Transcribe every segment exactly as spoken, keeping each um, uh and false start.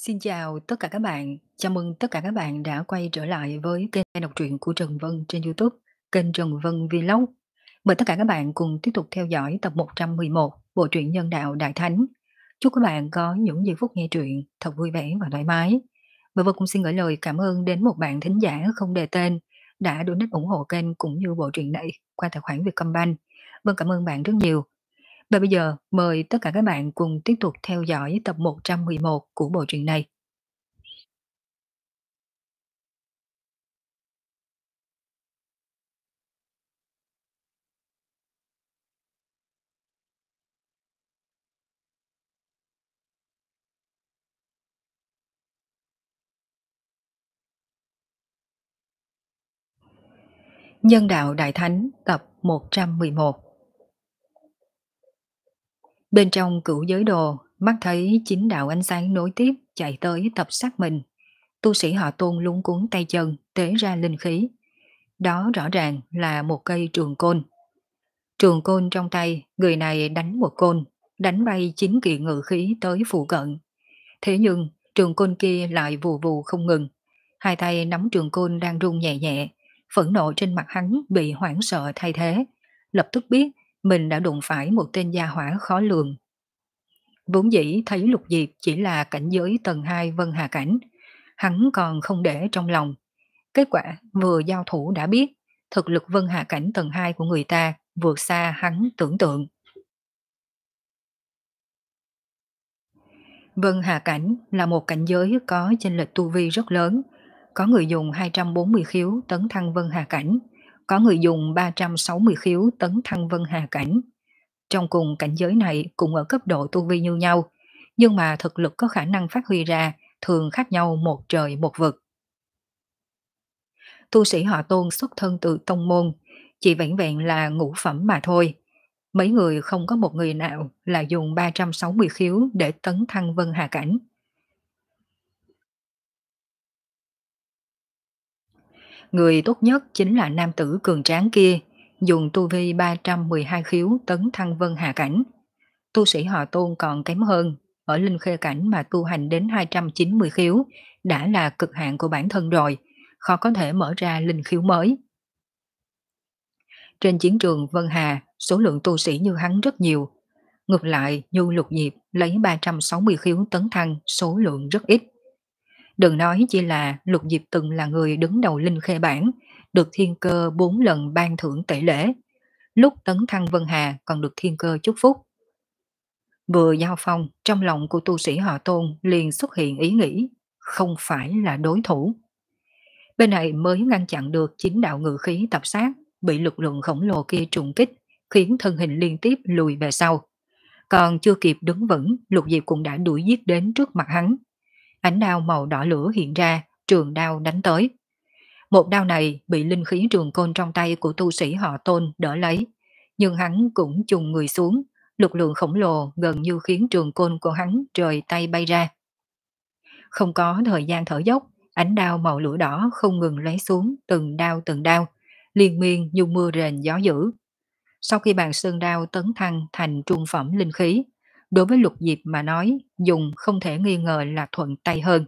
Xin chào tất cả các bạn, chào mừng tất cả các bạn đã quay trở lại với kênh đọc truyện của Trần Vân trên YouTube, kênh Trần Vân Vlog. Mời tất cả các bạn cùng tiếp tục theo dõi tập một trăm mười một bộ truyện Nhân đạo Đại Thánh. Chúc các bạn có những giây phút nghe truyện thật vui vẻ và thoải mái. Và Vân cũng xin gửi lời cảm ơn đến một bạn thính giả không đề tên đã donate ủng hộ kênh cũng như bộ truyện này qua tài khoản Vietcombank. Vâng, cảm ơn bạn rất nhiều. Và bây giờ mời tất cả các bạn cùng tiếp tục theo dõi tập một trăm mười một của bộ truyện này. Nhân đạo Đại Thánh tập một trăm mười một. Bên trong cửu giới đồ, mắt thấy chín đạo ánh sáng nối tiếp chạy tới tập sát mình. Tu sĩ họ Tôn lúng cuốn tay chân, tế ra linh khí. Đó rõ ràng là một cây trường côn. Trường côn trong tay, người này đánh một côn, đánh bay chín kiện ngự khí tới phụ cận. Thế nhưng, trường côn kia lại vù vù không ngừng. Hai tay nắm trường côn đang rung nhẹ nhẹ, phẫn nộ trên mặt hắn bị hoảng sợ thay thế. Lập tức biết mình đã đụng phải một tên gia hỏa khó lường. Vốn dĩ thấy Lục Diệp chỉ là cảnh giới tầng hai Vân Hà Cảnh. Hắn còn không để trong lòng. Kết quả vừa giao thủ đã biết thực lực Vân Hà Cảnh tầng hai của người ta vượt xa hắn tưởng tượng. Vân Hà Cảnh là một cảnh giới có chênh lệch tu vi rất lớn. Có người dùng hai trăm bốn mươi khiếu tấn thăng Vân Hà Cảnh, có người dùng ba trăm sáu mươi khiếu tấn thăng Vân Hà Cảnh. Trong cùng cảnh giới này cũng ở cấp độ tu vi như nhau, nhưng mà thực lực có khả năng phát huy ra thường khác nhau một trời một vực. Tu sĩ họ Tôn xuất thân từ tông môn, chỉ vẻn vẹn là ngũ phẩm mà thôi. Mấy người không có một người nào là dùng ba trăm sáu mươi khiếu để tấn thăng Vân Hà Cảnh. Người tốt nhất chính là nam tử cường tráng kia, dùng tu vi ba trăm mười hai khiếu tấn thăng Vân Hà Cảnh. Tu sĩ họ Tôn còn kém hơn, ở Linh Khê Cảnh mà tu hành đến hai trăm chín mươi khiếu đã là cực hạn của bản thân rồi, khó có thể mở ra linh khiếu mới. Trên chiến trường Vân Hà, số lượng tu sĩ như hắn rất nhiều. Ngược lại, Nhu Lục Diệp lấy ba trăm sáu mươi khiếu tấn thăng, số lượng rất ít. Đừng nói chỉ là Lục Diệp từng là người đứng đầu Linh Khê Bản, được thiên cơ bốn lần ban thưởng tể lễ. Lúc tấn thăng Vân Hà còn được thiên cơ chúc phúc. Vừa giao phong, trong lòng của tu sĩ họ Tôn liền xuất hiện ý nghĩ, không phải là đối thủ. Bên này mới ngăn chặn được chín đạo ngự khí tập sát, bị lực lượng khổng lồ kia trùng kích, khiến thân hình liên tiếp lùi về sau. Còn chưa kịp đứng vững, Lục Diệp cũng đã đuổi giết đến trước mặt hắn. Ánh đao màu đỏ lửa hiện ra, trường đao đánh tới. Một đao này bị linh khí trường côn trong tay của tu sĩ họ Tôn đỡ lấy, nhưng hắn cũng trùng người xuống, lực lượng khổng lồ gần như khiến trường côn của hắn rời tay bay ra. Không có thời gian thở dốc, ánh đao màu lửa đỏ không ngừng lấy xuống từng đao từng đao, liên miên như mưa rền gió dữ. Sau khi bàn sơn đao tấn thăng thành trung phẩm linh khí, đối với Lục Diệp mà nói, dùng không thể nghi ngờ là thuận tay hơn.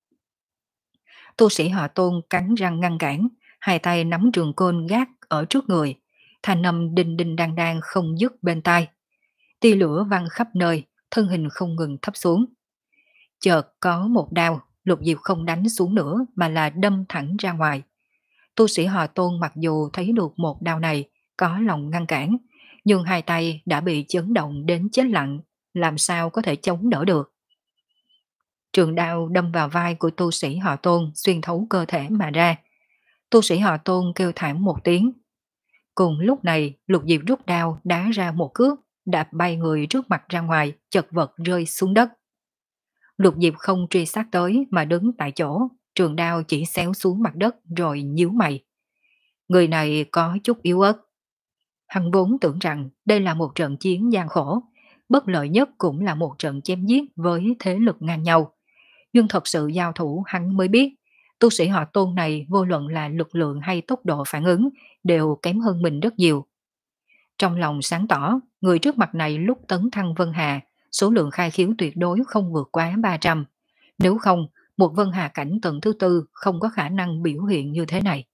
Tu sĩ họ Tôn cắn răng ngăn cản, hai tay nắm trường côn gác ở trước người, thanh âm đinh đinh đang đang không dứt bên tai. Tia lửa văng khắp nơi, thân hình không ngừng thấp xuống. Chợt có một đao, Lục Diệp không đánh xuống nữa mà là đâm thẳng ra ngoài. Tu sĩ họ Tôn mặc dù thấy được một đao này, có lòng ngăn cản, nhưng hai tay đã bị chấn động đến chết lặng, làm sao có thể chống đỡ được. Trường đao đâm vào vai của tu sĩ họ Tôn xuyên thấu cơ thể mà ra. Tu sĩ họ Tôn kêu thảm một tiếng. Cùng lúc này, Lục Diệp rút đao đá ra một cước, đạp bay người trước mặt ra ngoài, chật vật rơi xuống đất. Lục Diệp không truy sát tới mà đứng tại chỗ, trường đao chỉ xéo xuống mặt đất rồi nhíu mày. Người này có chút yếu ớt. Hắn vốn tưởng rằng đây là một trận chiến gian khổ, bất lợi nhất cũng là một trận chém giết với thế lực ngang nhau. Nhưng thật sự giao thủ hắn mới biết, tu sĩ họ Tôn này vô luận là lực lượng hay tốc độ phản ứng đều kém hơn mình rất nhiều. Trong lòng sáng tỏ, người trước mặt này lúc tấn thăng Vân Hà, số lượng khai khiếu tuyệt đối không vượt quá ba trăm. Nếu không, một Vân Hà cảnh tầng thứ tư không có khả năng biểu hiện như thế này.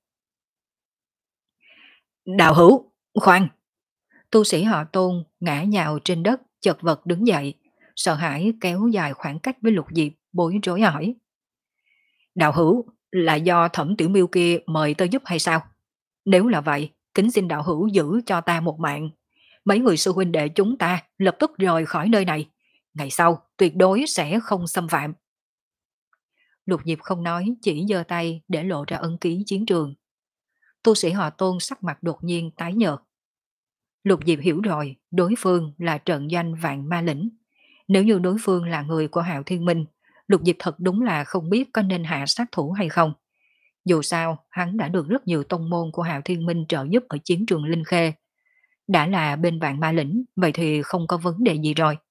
Đạo hữu, khoan! Tu sĩ họ Tôn ngã nhào trên đất, chật vật đứng dậy, sợ hãi kéo dài khoảng cách với Lục Diệp, bối rối hỏi. Đạo hữu, là do Thẩm Tiểu Miêu kia mời tới giúp hay sao? Nếu là vậy, kính xin đạo hữu giữ cho ta một mạng. Mấy người sư huynh đệ chúng ta lập tức rời khỏi nơi này. Ngày sau, tuyệt đối sẽ không xâm phạm. Lục Diệp không nói, chỉ giơ tay để lộ ra ấn ký chiến trường. Tu sĩ họ Tôn sắc mặt đột nhiên tái nhợt. Lục Diệp hiểu rồi, đối phương là trận doanh vạn ma lĩnh. Nếu như đối phương là người của Hạo Thiên Minh, Lục Diệp thật đúng là không biết có nên hạ sát thủ hay không. Dù sao, hắn đã được rất nhiều tông môn của Hạo Thiên Minh trợ giúp ở chiến trường Linh Khê. Đã là bên vạn ma lĩnh, vậy thì không có vấn đề gì rồi.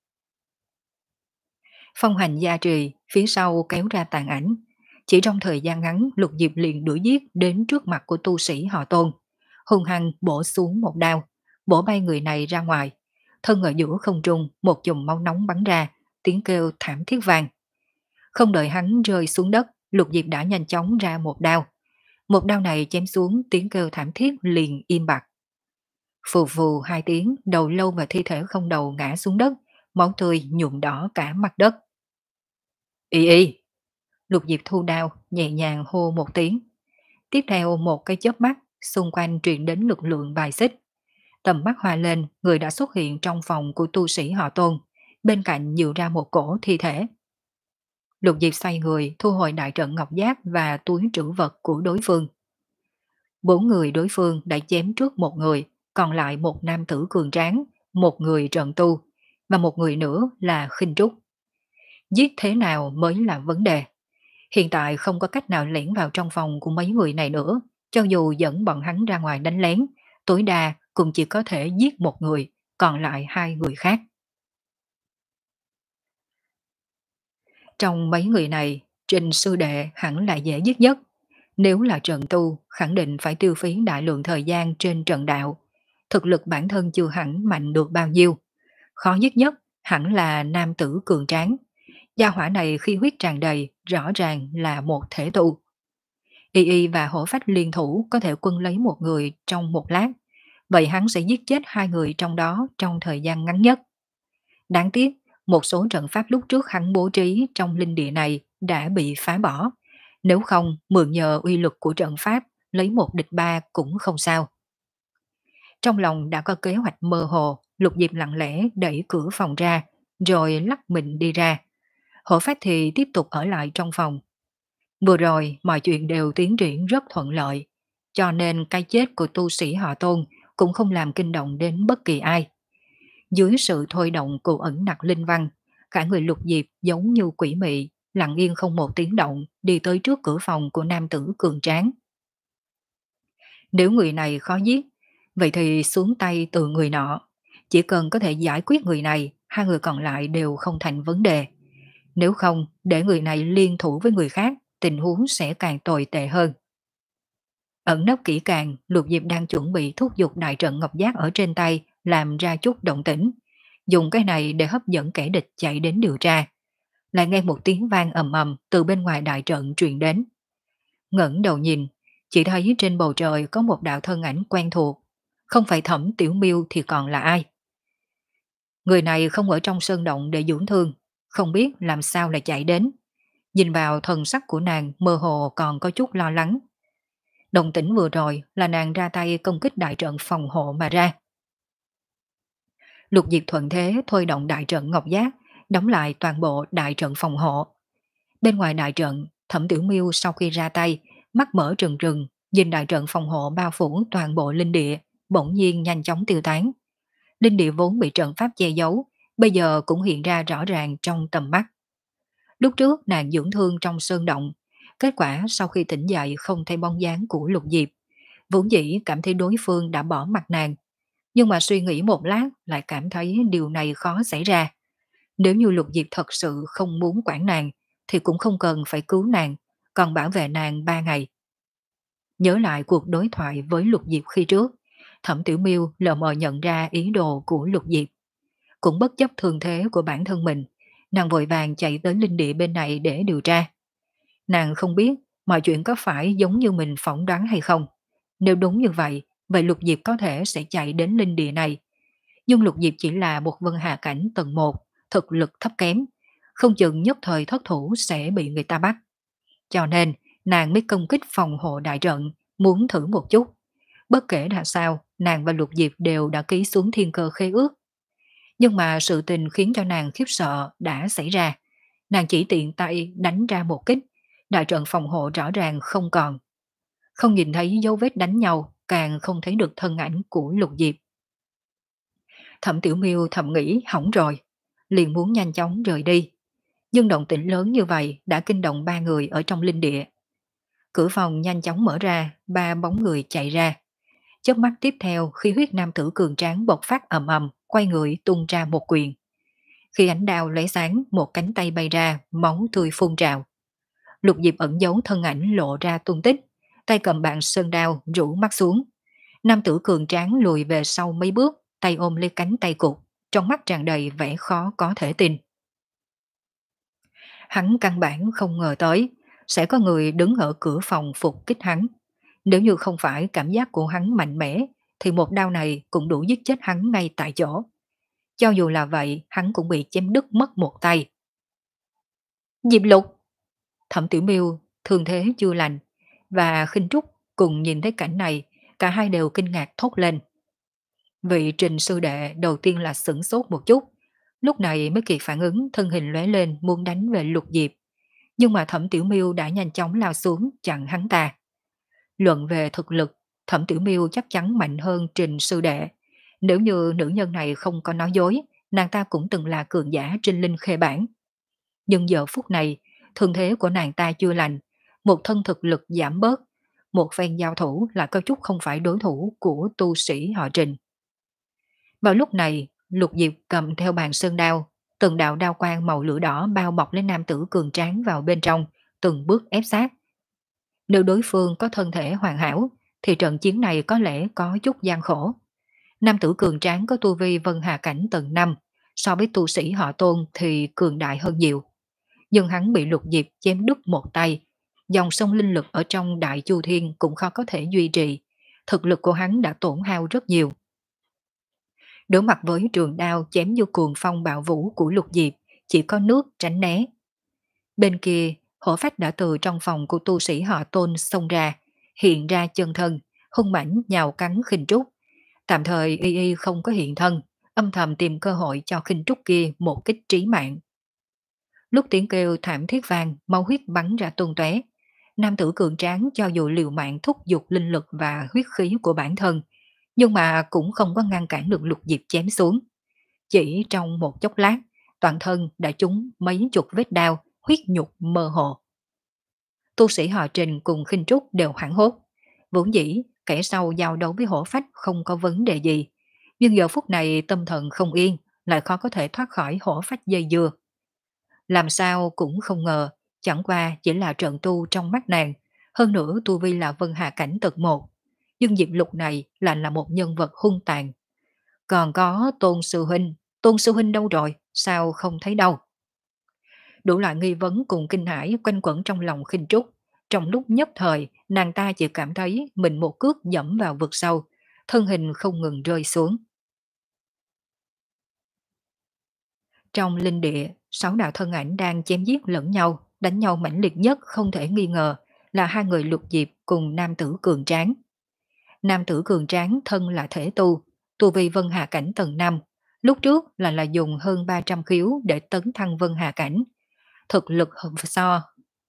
Phong hành gia trì, phía sau kéo ra tàn ảnh. Chỉ trong thời gian ngắn, Lục Diệp liền đuổi giết đến trước mặt của tu sĩ họ Tôn. Hung hăng bổ xuống một đao, bổ bay người này ra ngoài. Thân ở giữa không trung, một chùm máu nóng bắn ra, tiếng kêu thảm thiết vang. Không đợi hắn rơi xuống đất, Lục Diệp đã nhanh chóng ra một đao. Một đao này chém xuống, tiếng kêu thảm thiết liền im bặt. Phù phù hai tiếng, đầu lâu và thi thể không đầu ngã xuống đất, máu tươi nhuộm đỏ cả mặt đất. Y y! Lục Diệp thu đao, nhẹ nhàng hô một tiếng. Tiếp theo một cái chớp mắt, xung quanh truyền đến lực lượng bài xích. Tầm mắt hoa lên, người đã xuất hiện trong phòng của tu sĩ họ Tôn, bên cạnh nhự ra một cổ thi thể. Lục Diệp xoay người, thu hồi đại trận ngọc giác và túi trữ vật của đối phương. Bốn người đối phương đã chém trước một người, còn lại một nam tử cường tráng, một người trần tu, và một người nữa là khinh trúc. Giết thế nào mới là vấn đề. Hiện tại không có cách nào lẻn vào trong phòng của mấy người này nữa, cho dù dẫn bọn hắn ra ngoài đánh lén, tối đa cũng chỉ có thể giết một người, còn lại hai người khác. Trong mấy người này, Trình sư đệ hẳn là dễ giết nhất. Nếu là trận tu, khẳng định phải tiêu phí đại lượng thời gian trên trận đạo. Thực lực bản thân chưa hẳn mạnh được bao nhiêu. Khó giết nhất hẳn là nam tử cường tráng. Gia hỏa này khi huyết tràn đầy, rõ ràng là một thể tu. Y Y và hổ phách liên thủ có thể quân lấy một người trong một lát. Vậy hắn sẽ giết chết hai người trong đó trong thời gian ngắn nhất. Đáng tiếc, một số trận pháp lúc trước hắn bố trí trong linh địa này đã bị phá bỏ. Nếu không, mượn nhờ uy lực của trận pháp, lấy một địch ba cũng không sao. Trong lòng đã có kế hoạch mơ hồ, Lục Diệp lặng lẽ đẩy cửa phòng ra, rồi lắc mình đi ra. Hổ phách thì tiếp tục ở lại trong phòng. Vừa rồi, mọi chuyện đều tiến triển rất thuận lợi, cho nên cái chết của tu sĩ họ Tôn cũng không làm kinh động đến bất kỳ ai. Dưới sự thôi động của ẩn nặc linh văn, cả người Lục Diệp giống như quỷ mị, lặng yên không một tiếng động đi tới trước cửa phòng của nam tử cường tráng. Nếu người này khó giết, vậy thì xuống tay từ người nọ. Chỉ cần có thể giải quyết người này, hai người còn lại đều không thành vấn đề. Nếu không, để người này liên thủ với người khác, tình huống sẽ càng tồi tệ hơn. Ẩn nấp kỹ càng, Lục Diệp đang chuẩn bị thúc giục đại trận ngọc giác ở trên tay, làm ra chút động tĩnh. Dùng cái này để hấp dẫn kẻ địch chạy đến điều tra. Lại nghe một tiếng vang ầm ầm từ bên ngoài đại trận truyền đến. Ngẩng đầu nhìn, chỉ thấy trên bầu trời có một đạo thân ảnh quen thuộc. Không phải Thẩm Tiểu Miêu thì còn là ai? Người này không ở trong sơn động để dưỡng thương, không biết làm sao lại chạy đến. Nhìn vào thần sắc của nàng mơ hồ còn có chút lo lắng. Động tĩnh vừa rồi là nàng ra tay công kích đại trận phòng hộ mà ra. Lục Diệp thuận thế thôi động đại trận ngọc giác, đóng lại toàn bộ đại trận phòng hộ. Bên ngoài đại trận, Thẩm Tiểu Miêu sau khi ra tay, mắt mở trừng trừng, nhìn đại trận phòng hộ bao phủ toàn bộ linh địa, bỗng nhiên nhanh chóng tiêu tán. Linh địa vốn bị trận pháp che giấu, bây giờ cũng hiện ra rõ ràng trong tầm mắt. Lúc trước nàng dưỡng thương trong sơn động, kết quả sau khi tỉnh dậy không thấy bóng dáng của Lục Diệp. Vốn dĩ cảm thấy đối phương đã bỏ mặt nàng, nhưng mà suy nghĩ một lát lại cảm thấy điều này khó xảy ra. Nếu như Lục Diệp thật sự không muốn quản nàng, thì cũng không cần phải cứu nàng, còn bảo vệ nàng ba ngày. Nhớ lại cuộc đối thoại với Lục Diệp khi trước, Thẩm Tiểu Miêu lờ mờ nhận ra ý đồ của Lục Diệp. Cũng bất chấp thương thế của bản thân mình, Nàng vội vàng chạy tới linh địa bên này để điều tra. Nàng không biết mọi chuyện có phải giống như mình phỏng đoán hay không. Nếu đúng như vậy, vậy Lục Diệp có thể sẽ chạy đến linh địa này. Nhưng Lục Diệp chỉ là một vân hà cảnh tầng một, thực lực thấp kém, không chừng nhất thời thất thủ sẽ bị người ta bắt. Cho nên, nàng mới công kích phòng hộ đại trận, muốn thử một chút. Bất kể là sao, nàng và Lục Diệp đều đã ký xuống thiên cơ khế ước. Nhưng mà sự tình khiến cho nàng khiếp sợ đã xảy ra. Nàng chỉ tiện tay đánh ra một kích, đại trận phòng hộ rõ ràng không còn. Không nhìn thấy dấu vết đánh nhau, càng không thấy được thân ảnh của Lục Diệp. Thẩm Tiểu Miêu thầm nghĩ hỏng rồi, liền muốn nhanh chóng rời đi. Nhưng động tĩnh lớn như vậy đã kinh động ba người ở trong linh địa. Cửa phòng nhanh chóng mở ra, ba bóng người chạy ra. Chớp mắt tiếp theo, khi huyết nam tử cường tráng bộc phát ầm ầm, quay người tung ra một quyền. Khi ánh đao lóe sáng, một cánh tay bay ra, máu tươi phun trào. Lục Diệp ẩn giấu thân ảnh lộ ra tung tích, tay cầm bạn sơn đao rũ mắt xuống. Nam tử cường tráng lùi về sau mấy bước, tay ôm lấy cánh tay cụt, trong mắt tràn đầy vẻ khó có thể tin. Hắn căn bản không ngờ tới, sẽ có người đứng ở cửa phòng phục kích hắn. Nếu như không phải cảm giác của hắn mạnh mẽ, thì một đao này cũng đủ giết chết hắn ngay tại chỗ. Cho dù là vậy, hắn cũng bị chém đứt mất một tay. Diệp Lục! Thẩm Tiểu Miêu thương thế chưa lành, và Khinh Trúc cùng nhìn thấy cảnh này, cả hai đều kinh ngạc thốt lên. Vị Trình sư đệ đầu tiên là sửng sốt một chút, lúc này mới kịp phản ứng, thân hình lóe lên muốn đánh về Lục Diệp. Nhưng mà Thẩm Tiểu Miêu đã nhanh chóng lao xuống chặn hắn ta. Luận về thực lực, Thẩm Tiểu Miêu chắc chắn mạnh hơn Trình sư đệ. Nếu như nữ nhân này không có nói dối, nàng ta cũng từng là cường giả trên linh khê bản. Nhưng giờ phút này, thương thế của nàng ta chưa lành, một thân thực lực giảm bớt, một phen giao thủ là có chút không phải đối thủ của tu sĩ họ Trình. Vào lúc này, Lục Diệp cầm theo bàn sơn đao, từng đạo đao quang màu lửa đỏ bao bọc lấy nam tử cường tráng vào bên trong, từng bước ép sát. Nếu đối phương có thân thể hoàn hảo, thì trận chiến này có lẽ có chút gian khổ. Nam tử cường tráng có tu vi vân hà cảnh tầng năm, so với tu sĩ họ Tôn thì cường đại hơn nhiều. Nhưng hắn bị Lục Diệp chém đứt một tay, dòng sông linh lực ở trong Đại Chu Thiên cũng khó có thể duy trì, thực lực của hắn đã tổn hao rất nhiều. Đối mặt với trường đao chém như cuồng phong bạo vũ của Lục Diệp, chỉ có nước tránh né. Bên kia, hổ phách đã từ trong phòng của tu sĩ họ Tôn xông ra, hiện ra chân thân, hung mãnh nhào cắn Khinh Trúc. Tạm thời y y không có hiện thân, âm thầm tìm cơ hội cho Khinh Trúc kia một kích trí mạng. Lúc tiếng kêu thảm thiết vang, máu huyết bắn ra tung tóe. Nam tử cường tráng cho dù liều mạng thúc giục linh lực và huyết khí của bản thân, nhưng mà cũng không có ngăn cản được Lục Diệp chém xuống. Chỉ trong một chốc lát, toàn thân đã trúng mấy chục vết đao, huyết nhục mơ hồ. Tu sĩ họ Trình cùng Khinh Trúc đều hoảng hốt. Vốn dĩ, kẻ sau giao đấu với hổ phách không có vấn đề gì. Nhưng giờ phút này tâm thần không yên, lại khó có thể thoát khỏi hổ phách dây dưa. Làm sao cũng không ngờ, chẳng qua chỉ là trận tu trong mắt nàng, hơn nữa tu vi là vân hà cảnh tật một. Nhưng Diệp Lục này lại là một nhân vật hung tàn. Còn có Tôn Sư Huynh, Tôn Sư Huynh đâu rồi, sao không thấy đâu? Đủ loại nghi vấn cùng kinh hãi quanh quẩn trong lòng Khinh Trúc. Trong lúc nhất thời, nàng ta chỉ cảm thấy mình một cước dẫm vào vực sâu, thân hình không ngừng rơi xuống. Trong linh địa, sáu đạo thân ảnh đang chém giết lẫn nhau, đánh nhau mãnh liệt nhất không thể nghi ngờ là hai người Lục Diệp cùng nam tử cường tráng. Nam tử cường tráng thân là thể tu, tu vi vân hà cảnh tầng năm, lúc trước là là dùng hơn ba trăm khiếu để tấn thăng vân hà cảnh. Thực lực so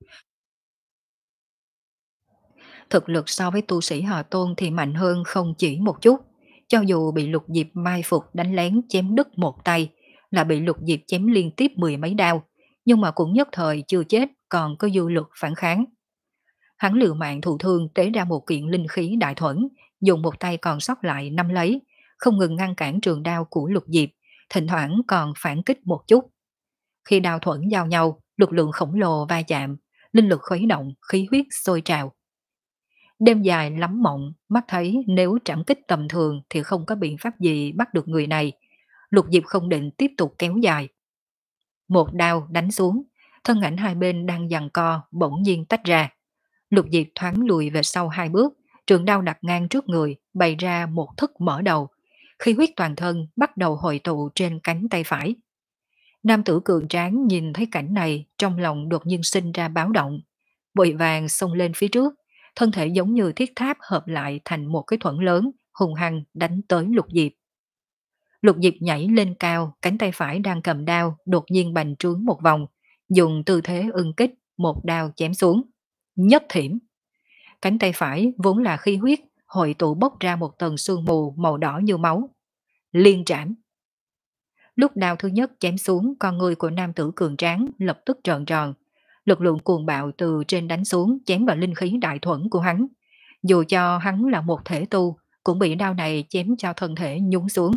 thực lực so với tu sĩ họ Tôn thì mạnh hơn không chỉ một chút. Cho dù bị Lục Diệp mai phục đánh lén chém đứt một tay, là bị Lục Diệp chém liên tiếp mười mấy đao, nhưng mà cũng nhất thời chưa chết, còn có dư lực phản kháng. Hắn liều mạng thụ thương tế ra một kiện linh khí đại thuẫn, dùng một tay còn sót lại nắm lấy, không ngừng ngăn cản trường đao của Lục Diệp, thỉnh thoảng còn phản kích một chút. Khi đao thuẫn giao nhau, lực lượng khổng lồ va chạm, linh lực khuấy động, khí huyết sôi trào. Đêm dài lắm mộng, mắt thấy nếu trảm kích tầm thường thì không có biện pháp gì bắt được người này. Lục Diệp không định tiếp tục kéo dài. Một đao đánh xuống, thân ảnh hai bên đang giằng co bỗng nhiên tách ra. Lục Diệp thoáng lùi về sau hai bước, trường đao đặt ngang trước người, bày ra một thức mở đầu. Khí huyết toàn thân bắt đầu hội tụ trên cánh tay phải. Nam tử cường tráng nhìn thấy cảnh này, trong lòng đột nhiên sinh ra báo động. Vội vàng xông lên phía trước, thân thể giống như thiết tháp hợp lại thành một cái thuẫn lớn, hùng hăng đánh tới Lục Diệp. Lục Diệp nhảy lên cao, cánh tay phải đang cầm đao, đột nhiên bành trướng một vòng, dùng tư thế ưng kích, một đao chém xuống. Nhất thiểm, cánh tay phải vốn là khí huyết, hội tụ bốc ra một tầng sương mù màu đỏ như máu. Liên trảm. Lúc đao thứ nhất chém xuống, con người của nam tử cường tráng lập tức trợn tròn. Lực lượng cuồng bạo từ trên đánh xuống chém vào linh khí đại thuẫn của hắn. Dù cho hắn là một thể tu, cũng bị đao này chém cho thân thể nhún xuống.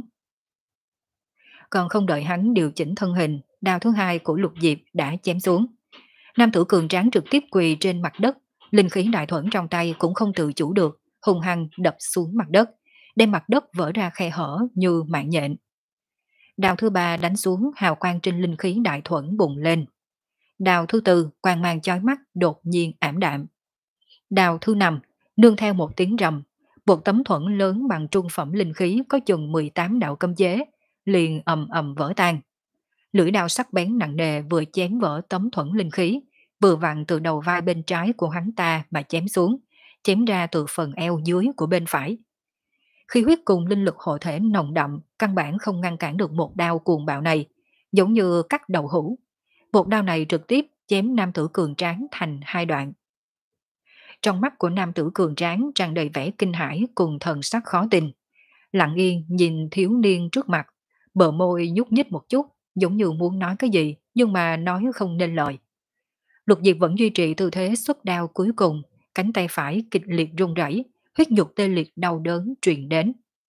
Còn không đợi hắn điều chỉnh thân hình, đao thứ hai của Lục Diệp đã chém xuống. Nam tử cường tráng trực tiếp quỳ trên mặt đất, linh khí đại thuẫn trong tay cũng không tự chủ được, hung hăng đập xuống mặt đất, đem mặt đất vỡ ra khe hở như mạng nhện. Đao thứ ba đánh xuống, hào quang trên linh khí đại thuẫn bùng lên. Đao thứ tư, quang mang chói mắt đột nhiên ảm đạm. Đao thứ năm, nương theo một tiếng rầm, một tấm thuẫn lớn bằng trung phẩm linh khí có chừng mười tám đạo cấm chế, liền ầm ầm vỡ tan. Lưỡi đao sắc bén nặng nề vừa chém vỡ tấm thuẫn linh khí, vừa vặn từ đầu vai bên trái của hắn ta mà chém xuống, chém ra từ phần eo dưới của bên phải. Khi huyết cùng linh lực hộ thể nồng đậm, căn bản không ngăn cản được một đao cuồng bạo này, giống như cắt đầu hũ. Một đao này trực tiếp chém nam tử cường tráng thành hai đoạn. Trong mắt của nam tử cường tráng tràn đầy vẻ kinh hãi cùng thần sắc khó tin. Lặng yên nhìn thiếu niên trước mặt, bờ môi nhúc nhích một chút, giống như muốn nói cái gì, nhưng mà nói không nên lời. Lục Diệp vẫn duy trì tư thế xuất đao cuối cùng, cánh tay phải kịch liệt run rẩy, huyết nhục tê liệt đau đớn truyền đến.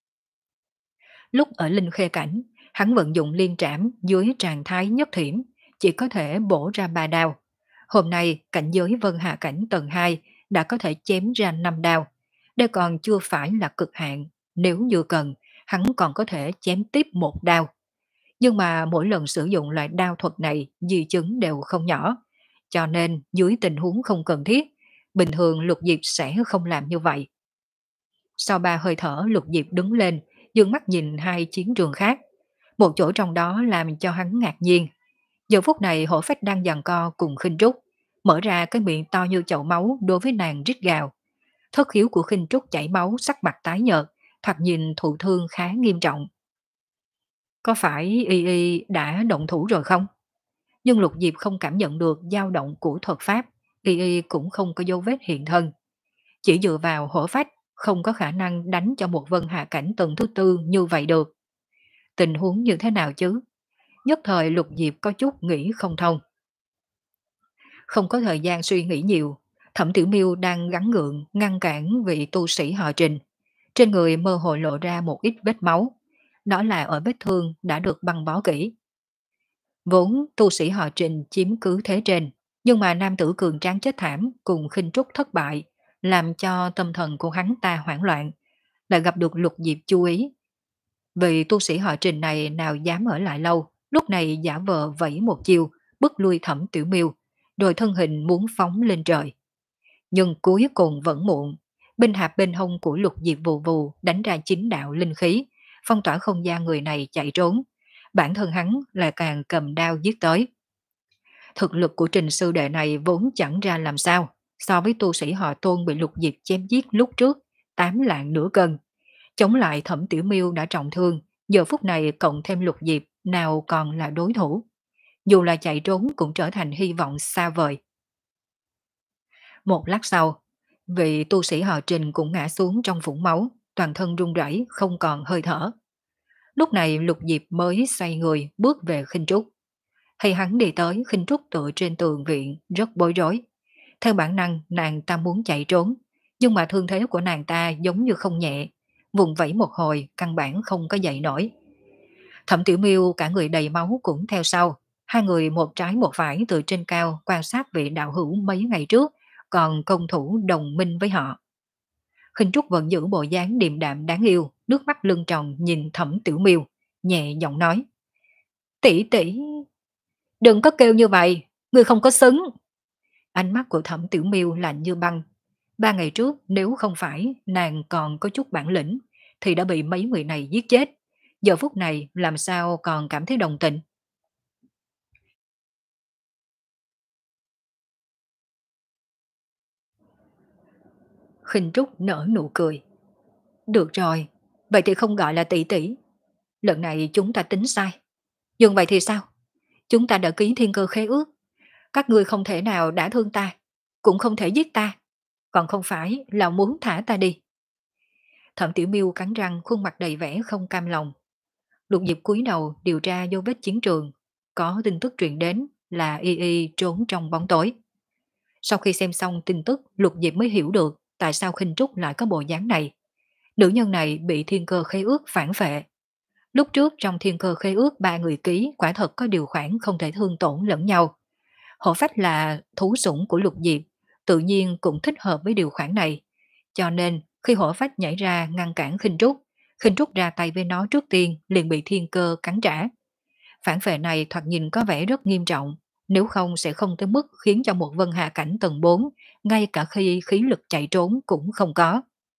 Lúc ở Linh Khê Cảnh, hắn vận dụng liên trảm dưới trạng thái nhất thiểm, chỉ có thể bổ ra ba đao. Hôm nay, cảnh giới Vân Hà Cảnh tầng hai đã có thể chém ra năm đao. Đây còn chưa phải là cực hạn, nếu như cần, hắn còn có thể chém tiếp một đao. Nhưng mà mỗi lần sử dụng loại đao thuật này, di chứng đều không nhỏ. Cho nên, dưới tình huống không cần thiết, bình thường Lục Diệp sẽ không làm như vậy. Sau ba hơi thở, Lục Diệp đứng lên, dương mắt nhìn hai chiến trường khác. Một chỗ trong đó làm cho hắn ngạc nhiên. Giờ phút này hổ phách đang giằng co cùng Khinh Trúc, mở ra cái miệng to như chậu máu đối với nàng rít gào. Thất khiếu của Khinh Trúc chảy máu, sắc mặt tái nhợt, thoạt nhìn thụ thương khá nghiêm trọng. Có phải Y Y đã động thủ rồi không? Nhưng Lục Diệp không cảm nhận được dao động của thuật pháp, Y Y cũng không có dấu vết hiện thân. Chỉ dựa vào hổ phách, không có khả năng đánh cho một Vân Hạ Cảnh tầng thứ tư như vậy được. Tình huống như thế nào chứ? Nhất thời Lục Diệp có chút nghĩ không thông. Không có thời gian suy nghĩ nhiều, Thẩm Tiểu Miêu đang gắng gượng ngăn cản vị tu sĩ họ Trình. Trên người mơ hồ lộ ra một ít vết máu, đó là ở vết thương đã được băng bó kỹ. Vốn tu sĩ họ Trình chiếm cứ thế trên, nhưng mà nam tử cường tráng chết thảm cùng Khinh Trúc thất bại, làm cho tâm thần của hắn ta hoảng loạn, lại gặp được Lục Diệp chú ý. Vì tu sĩ họ Trình này nào dám ở lại lâu, lúc này giả vờ vẫy một chiêu, bức lui Thẩm Tiểu Miêu, rồi thân hình muốn phóng lên trời. Nhưng cuối cùng vẫn muộn, binh hạp bên hông của Lục Diệp vù vù đánh ra chính đạo linh khí, phong tỏa không gian người này chạy trốn. Bản thân hắn lại càng cầm đao giết tới. Thực lực của Trình sư đệ này vốn chẳng ra làm sao, so với tu sĩ họ Tôn bị Lục Diệp chém giết lúc trước, tám lạng nửa cân. Chống lại Thẩm Tiểu Miêu đã trọng thương, giờ phút này cộng thêm Lục Diệp nào còn là đối thủ. Dù là chạy trốn cũng trở thành hy vọng xa vời. Một lát sau, vị tu sĩ họ Trình cũng ngã xuống trong vũng máu, toàn thân run rẩy không còn hơi thở. Lúc này Lục Diệp mới xoay người bước về Khinh Trúc. Hay hắn đi tới, Khinh Trúc tựa trên tường viện rất bối rối. Theo bản năng nàng ta muốn chạy trốn, nhưng mà thương thế của nàng ta giống như không nhẹ, vùng vẫy một hồi căn bản không có dậy nổi. Thẩm Tiểu Miêu cả người đầy máu cũng theo sau, hai người một trái một phải từ trên cao quan sát vị đạo hữu mấy ngày trước còn công thủ đồng minh với họ. Khinh Trúc vẫn giữ bộ dáng điềm đạm đáng yêu, nước mắt lưng tròng nhìn Thẩm Tiểu Miêu, nhẹ giọng nói: "Tỷ tỷ." Đừng có kêu như vậy, ngươi không có xứng. Ánh mắt của Thẩm Tiểu Miêu lạnh như băng. Ba ngày trước nếu không phải nàng còn có chút bản lĩnh thì đã bị mấy người này giết chết. Giờ phút này làm sao còn cảm thấy đồng tình. Khinh Trúc nở nụ cười. Được rồi, vậy thì không gọi là tỷ tỷ. Lần này chúng ta tính sai. Nhưng vậy thì sao? Chúng ta đã ký thiên cơ khế ước. Các ngươi không thể nào đã thương ta, cũng không thể giết ta. Còn không phải là muốn thả ta đi. Thẩm Tiểu Miêu cắn răng, khuôn mặt đầy vẻ không cam lòng. Lục Diệp cúi đầu điều tra dấu vết chiến trường. Có tin tức truyền đến là Y Y trốn trong bóng tối. Sau khi xem xong tin tức, Lục Diệp mới hiểu được tại sao Khinh Trúc lại có bộ dáng này. Nữ nhân này bị thiên cơ khế ước phản phệ. Lúc trước trong thiên cơ khế ước ba người ký quả thật có điều khoản không thể thương tổn lẫn nhau. Hổ phách là thú sủng của Lục Diệp, tự nhiên cũng thích hợp với điều khoản này. Cho nên khi hổ phách nhảy ra ngăn cản Khinh Trúc, Khinh Trúc ra tay với nó trước tiên liền bị thiên cơ cắn trả. Phản phệ này thoạt nhìn có vẻ rất nghiêm trọng, nếu không sẽ không tới mức khiến cho một vân hạ cảnh tầng bốn, ngay cả khi khí lực chạy trốn cũng không có.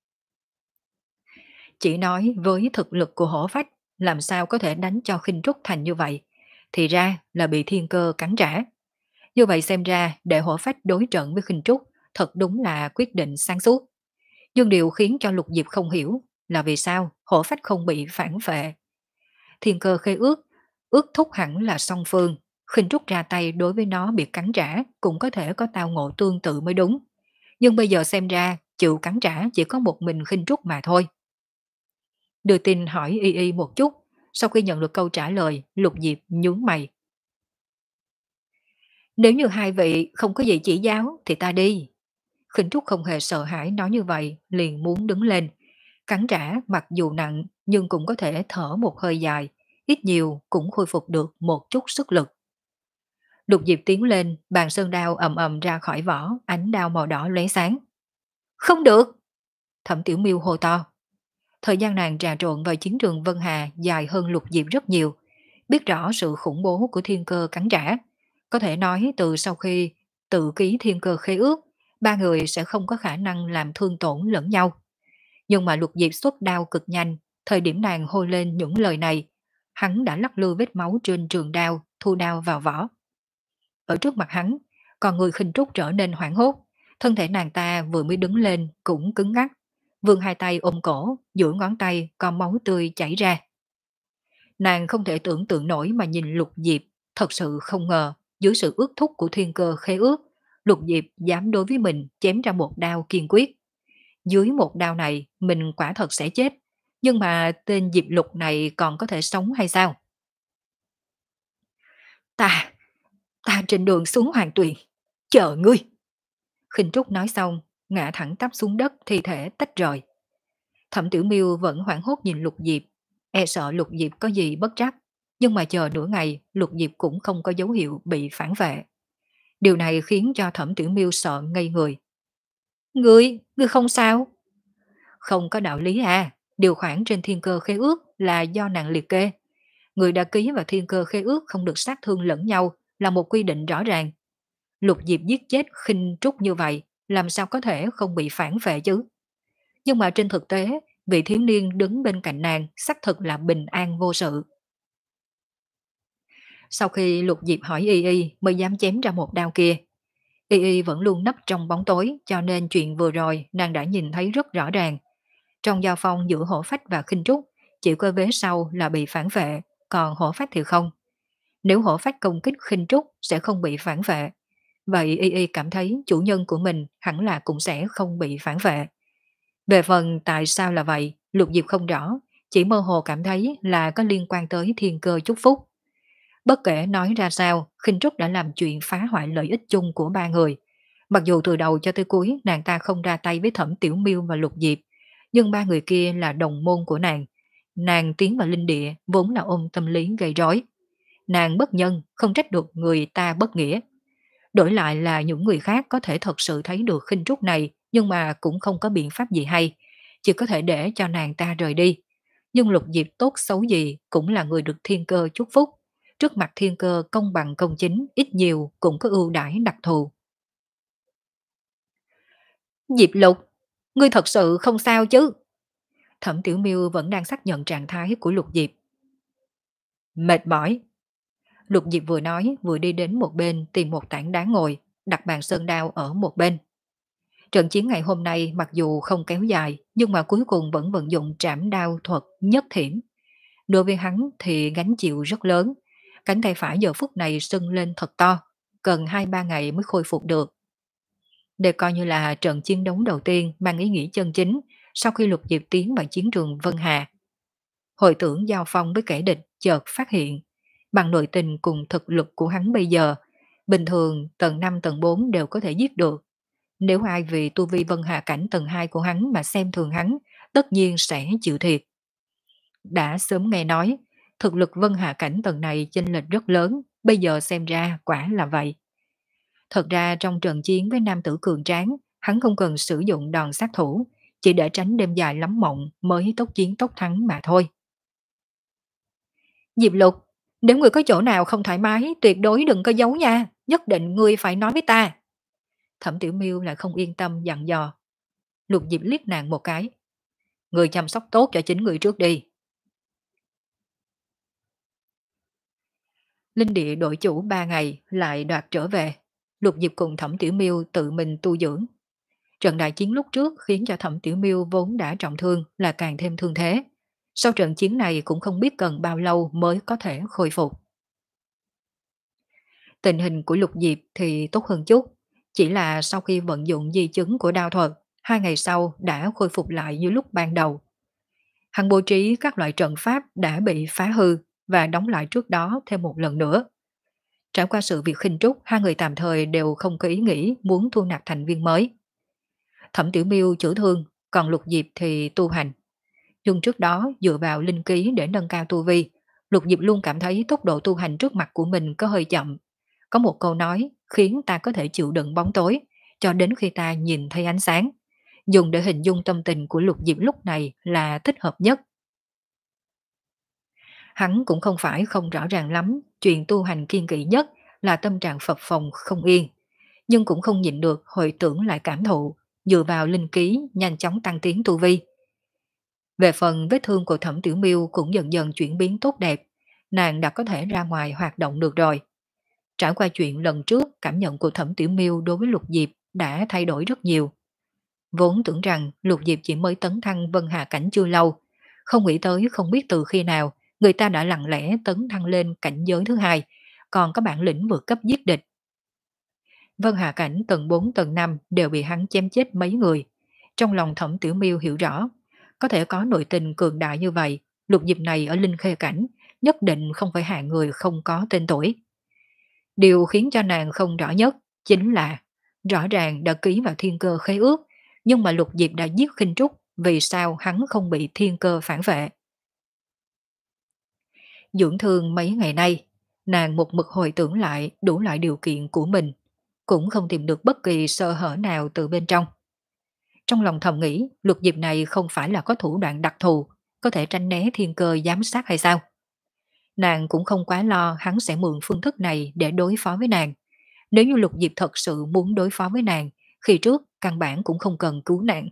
Chỉ nói với thực lực của hổ phách, làm sao có thể đánh cho Khinh Trúc thành như vậy, thì ra là bị thiên cơ cắn trả. Như vậy xem ra để hổ phách đối trận với Khinh Trúc thật đúng là quyết định sáng suốt. Nhưng điều khiến cho Lục Diệp không hiểu là vì sao hổ phách không bị phản phệ. Thiên cơ khê ước, ước thúc hẳn là song phương. Khinh Trúc ra tay đối với nó bị cắn trả cũng có thể có tao ngộ tương tự mới đúng. Nhưng bây giờ xem ra chịu cắn trả chỉ có một mình Khinh Trúc mà thôi. Đưa tin hỏi Y Y một chút, sau khi nhận được câu trả lời, Lục Diệp nhướng mày. Nếu như hai vị không có gì chỉ giáo thì ta đi. Khinh Trúc không hề sợ hãi nói như vậy, liền muốn đứng lên. Cắn trả mặc dù nặng nhưng cũng có thể thở một hơi dài, ít nhiều cũng khôi phục được một chút sức lực. Lục Diệp tiến lên, bàn sơn đao ầm ầm ra khỏi vỏ, ánh đao màu đỏ lóe sáng. Không được! Thẩm Tiểu Miêu hô to. Thời gian nàng trà trộn vào chiến trường Vân Hà dài hơn Lục Diệp rất nhiều, biết rõ sự khủng bố của thiên cơ cắn trả. Có thể nói từ sau khi tự ký thiên cơ khế ước, ba người sẽ không có khả năng làm thương tổn lẫn nhau. Nhưng mà Lục Diệp xuất đao cực nhanh, thời điểm nàng hô lên những lời này, hắn đã lắc lư vết máu trên trường đao, thu đao vào vỏ. Ở trước mặt hắn, còn người Khinh Trúc trở nên hoảng hốt, thân thể nàng ta vừa mới đứng lên cũng cứng ngắc, vươn hai tay ôm cổ, giữa ngón tay còn máu tươi chảy ra. Nàng không thể tưởng tượng nổi mà nhìn Lục Diệp, thật sự không ngờ, dưới sự ước thúc của thiên cơ khế ước, Lục Diệp dám đối với mình chém ra một đao kiên quyết. Dưới một đao này, mình quả thật sẽ chết, nhưng mà tên Diệp Lục này còn có thể sống hay sao? Ta, ta trên đường xuống Hoàng Tuyền, chờ ngươi. Khinh Trúc nói xong, ngã thẳng tắp xuống đất thi thể tách rời. Thẩm Tiểu Miêu vẫn hoảng hốt nhìn Lục Diệp, e sợ Lục Diệp có gì bất trắc, nhưng mà chờ nửa ngày Lục Diệp cũng không có dấu hiệu bị phản vệ. Điều này khiến cho Thẩm Tiểu Miêu sợ ngây người. Ngươi, ngươi không sao? Không có đạo lý à, điều khoản trên thiên cơ khế ước là do nàng liệt kê. Người đã ký vào thiên cơ khế ước không được sát thương lẫn nhau là một quy định rõ ràng. Lục Diệp giết chết Khinh Trúc như vậy, làm sao có thể không bị phản vệ chứ? Nhưng mà trên thực tế, vị thiếu niên đứng bên cạnh nàng xác thực là bình an vô sự. Sau khi Lục Diệp hỏi Y Y mới dám chém ra một đao kia. Y Y vẫn luôn nấp trong bóng tối cho nên chuyện vừa rồi nàng đã nhìn thấy rất rõ ràng. Trong giao phong giữa hổ phách và Khinh Trúc, chỉ có vế sau là bị phản vệ, còn hổ phách thì không. Nếu hổ phách công kích Khinh Trúc sẽ không bị phản vệ, vậy Y Y cảm thấy chủ nhân của mình hẳn là cũng sẽ không bị phản vệ. Về phần tại sao là vậy, Lục Diệp không rõ, chỉ mơ hồ cảm thấy là có liên quan tới thiên cơ chúc phúc. Bất kể nói ra sao, Khinh Trúc đã làm chuyện phá hoại lợi ích chung của ba người. Mặc dù từ đầu cho tới cuối nàng ta không ra tay với Thẩm Tiểu Miêu và Lục Diệp, nhưng ba người kia là đồng môn của nàng. Nàng tiến vào linh địa vốn là ôm tâm lý gây rối. Nàng bất nhân, không trách được người ta bất nghĩa. Đổi lại là những người khác có thể thật sự thấy được Khinh Trúc này, nhưng mà cũng không có biện pháp gì hay, chỉ có thể để cho nàng ta rời đi. Nhưng Lục Diệp tốt xấu gì cũng là người được thiên cơ chúc phúc, trước mặt thiên cơ công bằng công chính, ít nhiều cũng có ưu đãi đặc thù. Diệp Lục, ngươi thật sự không sao chứ? Thẩm Tiểu Miêu vẫn đang xác nhận trạng thái của Lục Diệp. Mệt mỏi. Lục Diệp vừa nói vừa đi đến một bên tìm một tảng đá ngồi, đặt bàn sơn đao ở một bên. Trận chiến ngày hôm nay mặc dù không kéo dài, nhưng mà cuối cùng vẫn vận dụng trảm đao thuật nhất thiểm. Đối với hắn thì gánh chịu rất lớn, cánh tay phải giờ phút này sưng lên thật to, cần hai ba ngày mới khôi phục được. Đây coi như là trận chiến đấu đầu tiên mang ý nghĩa chân chính sau khi Lục Diệp tiến vào chiến trường Vân Hà. Hồi tưởng giao phong với kẻ địch chợt phát hiện, bằng nội tình cùng thực lực của hắn bây giờ, bình thường tầng năm tầng bốn đều có thể giết được. Nếu ai vì tu vi Vân Hà cảnh tầng hai của hắn mà xem thường hắn, tất nhiên sẽ chịu thiệt. Đã sớm nghe nói, thực lực Vân Hà cảnh tầng này chênh lệch rất lớn, bây giờ xem ra quả là vậy. Thật ra trong trận chiến với nam tử cường tráng, hắn không cần sử dụng đòn sát thủ, chỉ để tránh đêm dài lắm mộng mới tốc chiến tốc thắng mà thôi. Diệp Lục, nếu người có chỗ nào không thoải mái, tuyệt đối đừng có giấu nha, nhất định ngươi phải nói với ta. Thẩm Tiểu Miêu lại không yên tâm dặn dò. Lục Diệp liếc nàng một cái. Người chăm sóc tốt cho chính người trước đi. Linh địa đội chủ ba ngày lại đoạt trở về. Lục Diệp cùng Thẩm Tiểu Miêu tự mình tu dưỡng. Trận đại chiến lúc trước khiến cho Thẩm Tiểu Miêu vốn đã trọng thương là càng thêm thương thế. Sau trận chiến này cũng không biết cần bao lâu mới có thể khôi phục. Tình hình của Lục Diệp thì tốt hơn chút. Chỉ là sau khi vận dụng di chứng của đao thuật, hai ngày sau đã khôi phục lại như lúc ban đầu. Hắn bố trí các loại trận pháp đã bị phá hư và đóng lại trước đó thêm một lần nữa. Trải qua sự việc khinh trúc, hai người tạm thời đều không có ý nghĩ muốn thu nạp thành viên mới. Thẩm Tiểu Miêu chữa thương, còn Lục Diệp thì tu hành. Nhưng trước đó dựa vào linh ký để nâng cao tu vi, Lục Diệp luôn cảm thấy tốc độ tu hành trước mặt của mình có hơi chậm. Có một câu nói khiến ta có thể chịu đựng bóng tối, cho đến khi ta nhìn thấy ánh sáng. Dùng để hình dung tâm tình của Lục Diệp lúc này là thích hợp nhất. Hắn cũng không phải không rõ ràng lắm, chuyện tu hành kiên kỵ nhất là tâm trạng phập phồng không yên. Nhưng cũng không nhịn được hồi tưởng lại cảm thụ, dựa vào linh ký nhanh chóng tăng tiến tu vi. Về phần vết thương của Thẩm Tiểu Miêu cũng dần dần chuyển biến tốt đẹp, nàng đã có thể ra ngoài hoạt động được rồi. Trải qua chuyện lần trước, cảm nhận của Thẩm Tiểu Miêu đối với Lục Diệp đã thay đổi rất nhiều. Vốn tưởng rằng Lục Diệp chỉ mới tấn thăng Vân Hà cảnh chưa lâu, không nghĩ tới không biết từ khi nào người ta đã lặng lẽ tấn thăng lên cảnh giới thứ hai, còn có bản lĩnh vượt cấp giết địch. Vân Hà cảnh tầng bốn tầng năm đều bị hắn chém chết mấy người. Trong lòng Thẩm Tiểu Miêu hiểu rõ, có thể có nội tình cường đại như vậy, Lục Diệp này ở Linh Khê cảnh nhất định không phải hạng người không có tên tuổi. Điều khiến cho nàng không rõ nhất chính là rõ ràng đã ký vào thiên cơ khế ước, nhưng mà Lục Diệp đã giết khinh trúc, vì sao hắn không bị thiên cơ phản vệ. Dưỡng thương mấy ngày nay, nàng một mực hồi tưởng lại đủ loại điều kiện của mình, cũng không tìm được bất kỳ sơ hở nào từ bên trong. Trong lòng thầm nghĩ, Lục Diệp này không phải là có thủ đoạn đặc thù, có thể tránh né thiên cơ giám sát hay sao? Nàng cũng không quá lo hắn sẽ mượn phương thức này để đối phó với nàng. Nếu như Lục Diệp thật sự muốn đối phó với nàng, khi trước căn bản cũng không cần cứu nàng.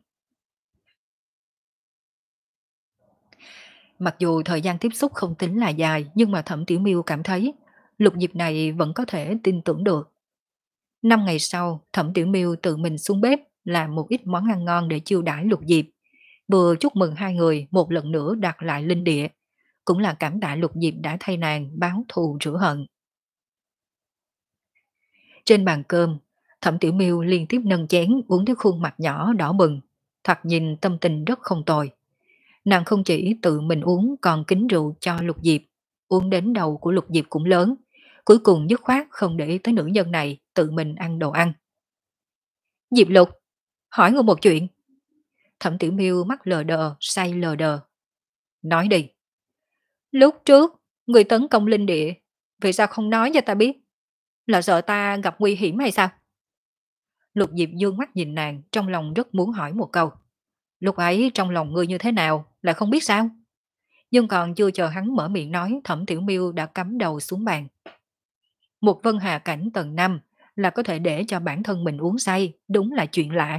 Mặc dù thời gian tiếp xúc không tính là dài, nhưng mà Thẩm Tiểu Miêu cảm thấy Lục Diệp này vẫn có thể tin tưởng được. Năm ngày sau, Thẩm Tiểu Miêu tự mình xuống bếp làm một ít món ăn ngon để chiêu đãi Lục Diệp. Vừa chúc mừng hai người một lần nữa đặt lại linh địa, cũng là cảm tạ Lục Diệp đã thay nàng báo thù rửa hận. Trên bàn cơm, Thẩm Tiểu Miêu liên tiếp nâng chén uống tới khuôn mặt nhỏ đỏ bừng, thoạt nhìn tâm tình rất không tồi. Nàng không chỉ tự mình uống còn kính rượu cho Lục Diệp, uống đến đầu của Lục Diệp cũng lớn, cuối cùng dứt khoát không để ý tới nữ nhân này, tự mình ăn đồ ăn. Diệp Lục, hỏi ngươi một chuyện. Thẩm Tiểu Miêu mắt lờ đờ, say lờ đờ. Nói đi. Lúc trước, người tấn công linh địa, vì sao không nói cho ta biết? Là sợ ta gặp nguy hiểm hay sao? Lục Diệp dương mắt nhìn nàng, trong lòng rất muốn hỏi một câu. Lúc ấy trong lòng ngươi như thế nào, lại không biết sao? Nhưng còn chưa chờ hắn mở miệng nói, Thẩm Tiểu Miêu đã cắm đầu xuống bàn. Một vân hà cảnh tầng năm là có thể để cho bản thân mình uống say, đúng là chuyện lạ.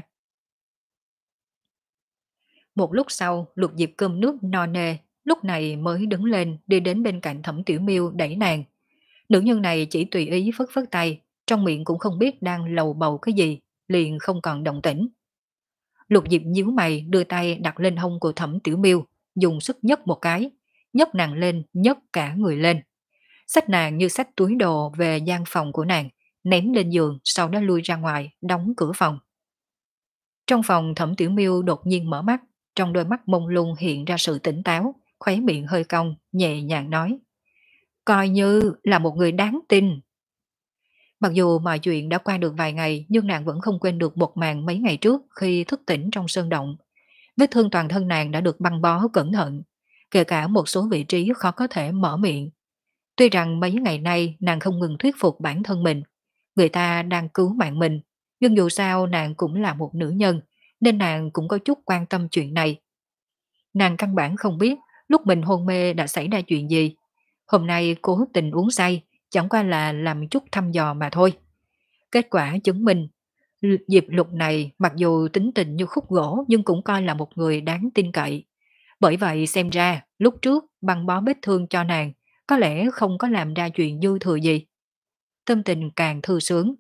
Một lúc sau, Lục Diệp cơm nước no nê, lúc này mới đứng lên đi đến bên cạnh Thẩm Tiểu Miêu đẩy nàng. Nữ nhân này chỉ tùy ý phất phất tay, trong miệng cũng không biết đang lầu bầu cái gì, liền không còn động tĩnh. Lục Diệp nhíu mày đưa tay đặt lên hông của Thẩm Tiểu Miêu, dùng sức nhấc một cái, nhấc nàng lên, nhấc cả người lên. Xách nàng như xách túi đồ về gian phòng của nàng, ném lên giường, sau đó lui ra ngoài, đóng cửa phòng. Trong phòng Thẩm Tiểu Miêu đột nhiên mở mắt, trong đôi mắt mông lung hiện ra sự tỉnh táo, khóe miệng hơi cong, nhẹ nhàng nói. Coi như là một người đáng tin. Mặc dù mọi chuyện đã qua được vài ngày nhưng nàng vẫn không quên được một màn mấy ngày trước khi thức tỉnh trong sơn động. Vết thương toàn thân nàng đã được băng bó cẩn thận, kể cả một số vị trí khó có thể mở miệng. Tuy rằng mấy ngày nay nàng không ngừng thuyết phục bản thân mình, người ta đang cứu mạng mình, nhưng dù sao nàng cũng là một nữ nhân, nên nàng cũng có chút quan tâm chuyện này. Nàng căn bản không biết lúc mình hôn mê đã xảy ra chuyện gì. Hôm nay cố tình uống say, chẳng qua là làm chút thăm dò mà thôi. Kết quả chứng minh, Diệp Lục này mặc dù tính tình như khúc gỗ nhưng cũng coi là một người đáng tin cậy. Bởi vậy xem ra lúc trước băng bó vết thương cho nàng có lẽ không có làm ra chuyện dư thừa gì. Tâm tình càng thư sướng.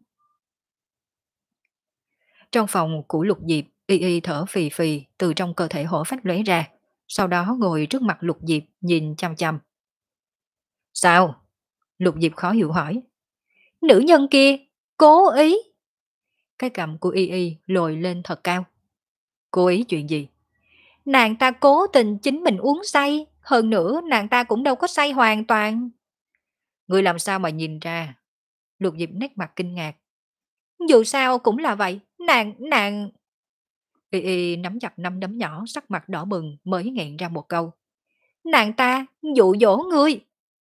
Trong phòng của Lục Diệp, Y Y thở phì phì từ trong cơ thể hổ phách lóe ra, sau đó ngồi trước mặt Lục Diệp nhìn chăm chăm. Sao? Lục Diệp khó hiểu hỏi. Nữ nhân kia, cố ý. Cái cằm của Y Y lồi lên thật cao. Cố ý chuyện gì? Nàng ta cố tình chính mình uống say, hơn nữa nàng ta cũng đâu có say hoàn toàn. Người làm sao mà nhìn ra? Lục Diệp nét mặt kinh ngạc. Dù sao cũng là vậy, nàng, nàng... Y Y nắm chặt năm đấm nhỏ sắc mặt đỏ bừng mới nghẹn ra một câu. Nàng ta dụ dỗ ngươi.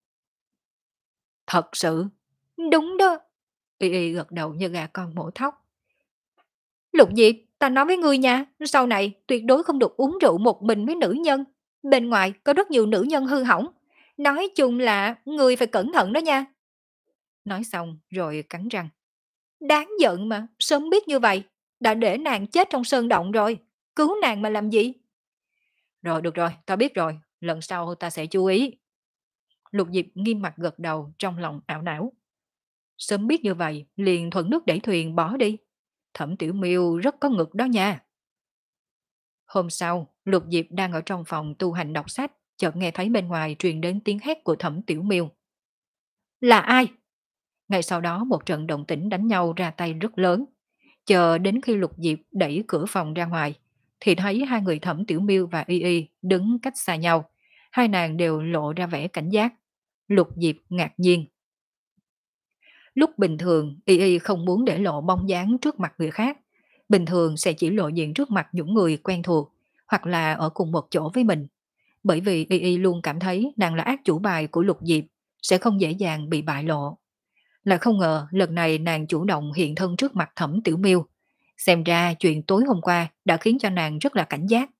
Thật sự? Đúng đó. Y Y gật đầu như gà con mổ thóc. Lục Diệp, ta nói với ngươi nha, sau này tuyệt đối không được uống rượu một mình với nữ nhân. Bên ngoài có rất nhiều nữ nhân hư hỏng. Nói chung là ngươi phải cẩn thận đó nha. Nói xong rồi cắn răng. Đáng giận mà, sớm biết như vậy, đã để nàng chết trong sơn động rồi. Cứu nàng mà làm gì? Rồi được rồi, ta biết rồi, lần sau ta sẽ chú ý. Lục Diệp nghiêm mặt gật đầu trong lòng ảo não. Sớm biết như vậy, liền thuận nước đẩy thuyền bỏ đi. Thẩm Tiểu Miêu rất có ngực đó nha. Hôm sau, Lục Diệp đang ở trong phòng tu hành đọc sách, chợt nghe thấy bên ngoài truyền đến tiếng hét của Thẩm Tiểu Miêu. Là ai? Ngay sau đó một trận động tĩnh đánh nhau ra tay rất lớn. Chờ đến khi Lục Diệp đẩy cửa phòng ra ngoài, thì thấy hai người Thẩm Tiểu Miêu và Y Y đứng cách xa nhau. Hai nàng đều lộ ra vẻ cảnh giác. Lục Diệp ngạc nhiên. Lúc bình thường, Y Y không muốn để lộ bóng dáng trước mặt người khác. Bình thường sẽ chỉ lộ diện trước mặt những người quen thuộc, hoặc là ở cùng một chỗ với mình. Bởi vì Y Y luôn cảm thấy nàng là ác chủ bài của Lục Diệp, sẽ không dễ dàng bị bại lộ. Lại không ngờ lần này nàng chủ động hiện thân trước mặt Thẩm Tiểu Miêu. Xem ra chuyện tối hôm qua đã khiến cho nàng rất là cảnh giác.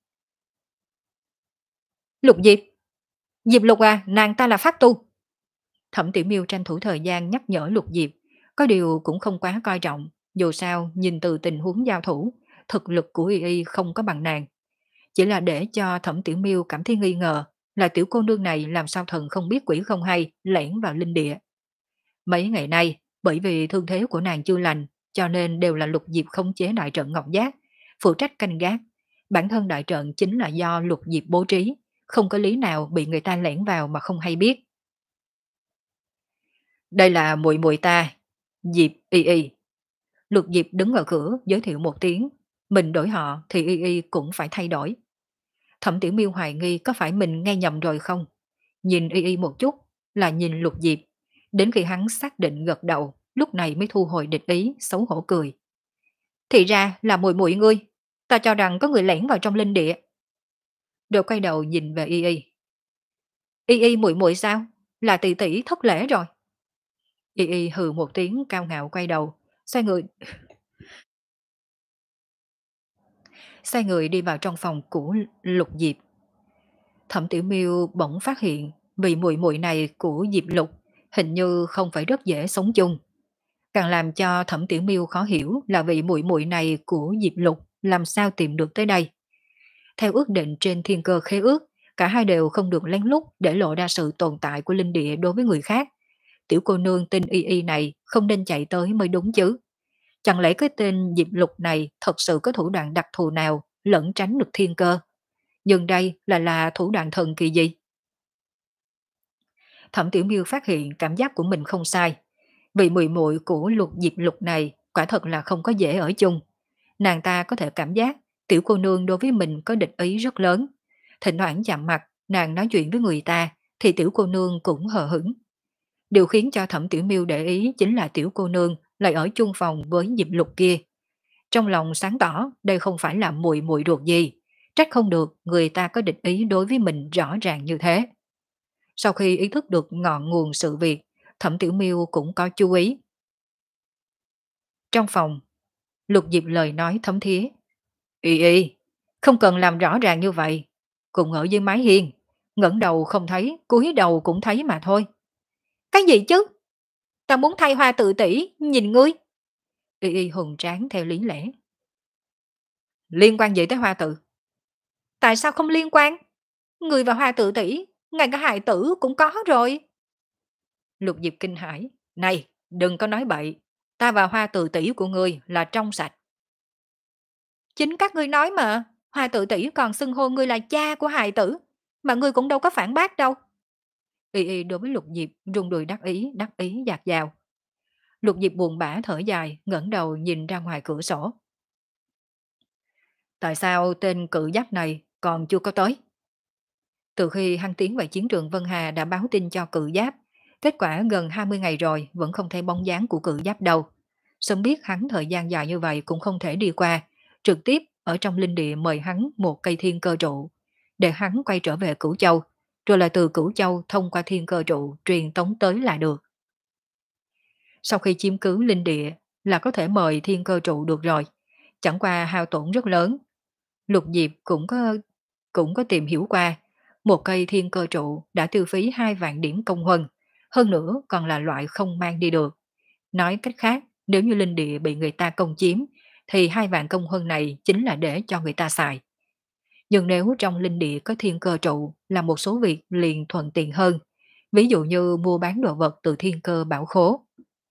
Lục Diệp! Diệp Lục à, nàng ta là pháp tu. Thẩm Tiểu Miêu tranh thủ thời gian nhắc nhở Lục Diệp, có điều cũng không quá coi trọng, dù sao nhìn từ tình huống giao thủ, thực lực của Y Y không có bằng nàng. Chỉ là để cho Thẩm Tiểu Miêu cảm thấy nghi ngờ, là tiểu cô nương này làm sao thần không biết quỷ không hay, lẻn vào linh địa. Mấy ngày nay, bởi vì thương thế của nàng chưa lành, cho nên đều là Lục Diệp khống chế đại trận Ngọc Giác, phụ trách canh gác. Bản thân đại trận chính là do Lục Diệp bố trí, không có lý nào bị người ta lẻn vào mà không hay biết. Đây là muội muội ta, Diệp Y Y. Lục Diệp đứng ở cửa giới thiệu một tiếng, mình đổi họ thì Y Y cũng phải thay đổi. Thẩm Tiểu Miêu hoài nghi có phải mình nghe nhầm rồi không? Nhìn Y Y một chút, là nhìn Lục Diệp. Đến khi hắn xác định gật đầu, lúc này mới thu hồi địch ý, xấu hổ cười. Thì ra là muội muội ngươi, ta cho rằng có người lẻn vào trong linh địa. Rồi quay đầu nhìn về Y Y. Y Y muội muội sao? Là tỷ tỷ thất lễ rồi. Y Y hừ một tiếng cao ngạo quay đầu, xoay người xoay người đi vào trong phòng của Lục Diệp. Thẩm Tiểu Miêu bỗng phát hiện vị muội muội này của Diệp Lục hình như không phải rất dễ sống chung. Càng làm cho Thẩm Tiểu Miêu khó hiểu là vị muội muội này của Diệp Lục làm sao tìm được tới đây. Theo ước định trên thiên cơ khế ước, cả hai đều không được lén lút để lộ ra sự tồn tại của linh địa đối với người khác. Tiểu cô nương tên Y Y này không nên chạy tới mới đúng chứ. Chẳng lẽ cái tên Diệp Lục này thật sự có thủ đoạn đặc thù nào lẫn tránh được thiên cơ? Nhưng đây là là thủ đoạn thần kỳ gì? Thẩm Tiểu Miêu phát hiện cảm giác của mình không sai. Vị muội muội của Lục Diệp Lục này quả thật là không có dễ ở chung. Nàng ta có thể cảm giác tiểu cô nương đối với mình có địch ý rất lớn. Thỉnh thoảng chạm mặt, nàng nói chuyện với người ta thì tiểu cô nương cũng hờ hững. Điều khiến cho Thẩm Tiểu Miêu để ý chính là tiểu cô nương lại ở chung phòng với Diệp Lục kia. Trong lòng sáng tỏ đây không phải là muội muội ruột gì. Trách không được người ta có địch ý đối với mình rõ ràng như thế. Sau khi ý thức được ngọn nguồn sự việc, Thẩm Tiểu Miêu cũng có chú ý. Trong phòng, Lục Diệp lời nói thấm thía. Y y, không cần làm rõ ràng như vậy. Cùng ở dưới mái hiên, ngẩng đầu không thấy, cúi đầu cũng thấy mà thôi. Cái gì chứ? Ta muốn thay hoa tự tỷ, nhìn ngươi. Y y hùng tráng theo lý lẽ. Liên quan gì tới hoa tự? Tại sao không liên quan? Người và hoa tự tỷ, ngay cả hài tử cũng có rồi. Lục Diệp kinh hãi. Này, đừng có nói bậy. Ta và hoa tự tỷ của ngươi là trong sạch. Chính các ngươi nói mà, hoa tự tỷ còn xưng hô ngươi là cha của hài tử, mà ngươi cũng đâu có phản bác đâu. Y y đối với Lục Diệp rung đùi đắc ý, đắc ý dạt dào. Lục Diệp buồn bã thở dài, ngẩng đầu nhìn ra ngoài cửa sổ. Tại sao tên cự giáp này còn chưa có tới? Từ khi hắn tiến vào chiến trường Vân Hà đã báo tin cho cự giáp, kết quả gần hai mươi ngày rồi vẫn không thấy bóng dáng của cự giáp đâu. Sớm biết hắn thời gian dài như vậy cũng không thể đi qua, trực tiếp ở trong linh địa mời hắn một cây thiên cơ trụ, để hắn quay trở về Cửu Châu, rồi lại từ Cửu Châu thông qua thiên cơ trụ truyền tống tới là được. Sau khi chiếm cứ linh địa là có thể mời thiên cơ trụ được rồi, chẳng qua hao tổn rất lớn. Lục Diệp cũng có cũng có tìm hiểu qua, một cây thiên cơ trụ đã tiêu phí hai vạn điểm công huân, hơn nữa còn là loại không mang đi được. Nói cách khác, nếu như linh địa bị người ta công chiếm, thì hai vạn công huân này chính là để cho người ta xài. Nhưng nếu trong linh địa có thiên cơ trụ là một số việc liền thuận tiện hơn, ví dụ như mua bán đồ vật từ thiên cơ bảo khố.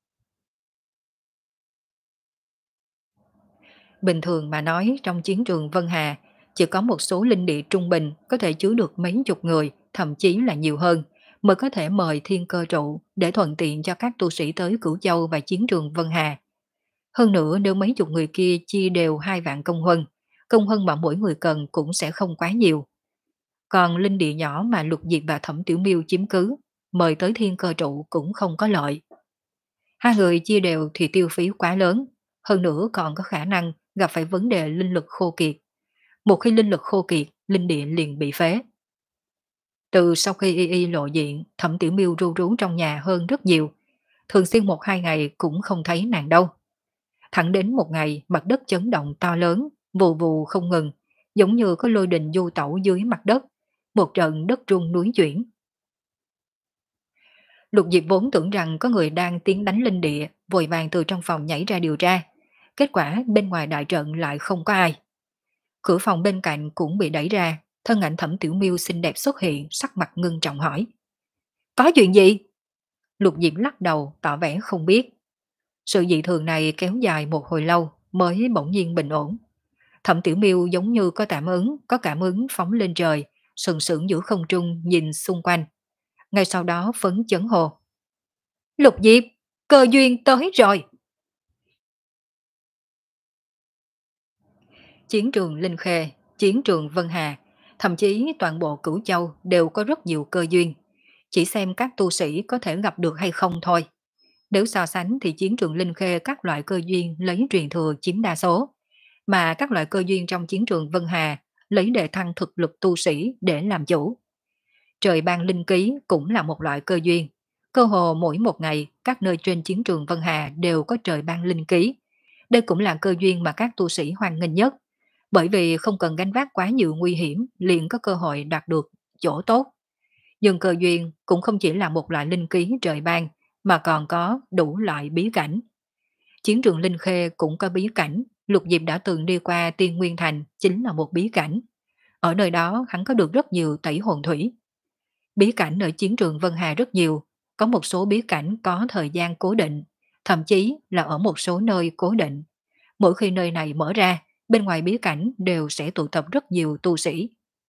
Bình thường mà nói trong chiến trường Vân Hà, chỉ có một số linh địa trung bình có thể chứa được mấy chục người, thậm chí là nhiều hơn, mới có thể mời thiên cơ trụ để thuận tiện cho các tu sĩ tới Cửu Châu và chiến trường Vân Hà. Hơn nữa nếu mấy chục người kia chia đều hai vạn công huân, công huân mà mỗi người cần cũng sẽ không quá nhiều. Còn linh địa nhỏ mà Lục Diệp và Thẩm Tiểu Miêu chiếm cứ, mời tới thiên cơ trụ cũng không có lợi. Hai người chia đều thì tiêu phí quá lớn, hơn nữa còn có khả năng gặp phải vấn đề linh lực khô kiệt. Một khi linh lực khô kiệt, linh địa liền bị phế. Từ sau khi Y Y lộ diện, Thẩm Tiểu Miêu ru rú trong nhà hơn rất nhiều. Thường xuyên một hai ngày cũng không thấy nàng đâu. Thẳng đến một ngày mặt đất chấn động to lớn, vù vù không ngừng, giống như có lôi đình du tẩu dưới mặt đất. Một trận đất rung núi chuyển. Lục Diệp vốn tưởng rằng có người đang tiến đánh linh địa, vội vàng từ trong phòng nhảy ra điều tra. Kết quả bên ngoài đại trận lại không có ai. Cửa phòng bên cạnh cũng bị đẩy ra, thân ảnh Thẩm Tiểu Miêu xinh đẹp xuất hiện, sắc mặt ngưng trọng hỏi. Có chuyện gì? Lục Diệp lắc đầu, tỏ vẻ không biết. Sự dị thường này kéo dài một hồi lâu mới bỗng nhiên bình ổn. Thẩm Tiểu Miêu giống như có cảm ứng, có cảm ứng phóng lên trời, sừng sững giữa không trung nhìn xung quanh. Ngay sau đó phấn chấn hồ. Lục Diệp, cơ duyên tới rồi. Chiến trường Linh Khê, chiến trường Vân Hà, thậm chí toàn bộ Cửu Châu đều có rất nhiều cơ duyên. Chỉ xem các tu sĩ có thể gặp được hay không thôi. Nếu so sánh thì chiến trường Linh Khê các loại cơ duyên lấy truyền thừa chiếm đa số, mà các loại cơ duyên trong chiến trường Vân Hà lấy để thăng thực lực tu sĩ để làm chủ. Trời ban linh ký cũng là một loại cơ duyên. Cơ hồ mỗi một ngày, các nơi trên chiến trường Vân Hà đều có trời ban linh ký. Đây cũng là cơ duyên mà các tu sĩ hoan nghênh nhất, bởi vì không cần gánh vác quá nhiều nguy hiểm liền có cơ hội đạt được chỗ tốt. Nhưng cơ duyên cũng không chỉ là một loại linh khí trời ban, mà còn có đủ loại bí cảnh. Chiến trường Linh Khê cũng có bí cảnh, Lục Diệp đã từng đi qua Tiên Nguyên Thành chính là một bí cảnh. Ở nơi đó hắn có được rất nhiều tẩy hồn thủy. Bí cảnh ở chiến trường Vân Hà rất nhiều, có một số bí cảnh có thời gian cố định, thậm chí là ở một số nơi cố định. Mỗi khi nơi này mở ra, bên ngoài bí cảnh đều sẽ tụ tập rất nhiều tu sĩ.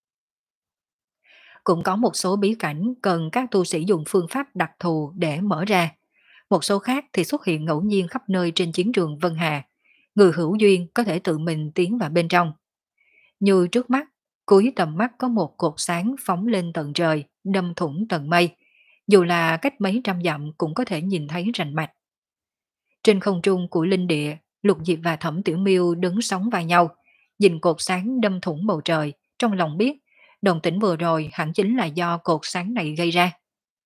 Cũng có một số bí cảnh cần các tu sĩ dùng phương pháp đặc thù để mở ra. Một số khác thì xuất hiện ngẫu nhiên khắp nơi trên chiến trường Vân Hà. Người hữu duyên có thể tự mình tiến vào bên trong. Như trước mắt, cuối tầm mắt có một cột sáng phóng lên tận trời, đâm thủng tầng mây. Dù là cách mấy trăm dặm cũng có thể nhìn thấy rành mạch. Trên không trung của linh địa, Lục Diệp và Thẩm Tiểu Miêu đứng sóng vai nhau, nhìn cột sáng đâm thủng bầu trời, trong lòng biết, đồng tĩnh vừa rồi hẳn chính là do cột sáng này gây ra.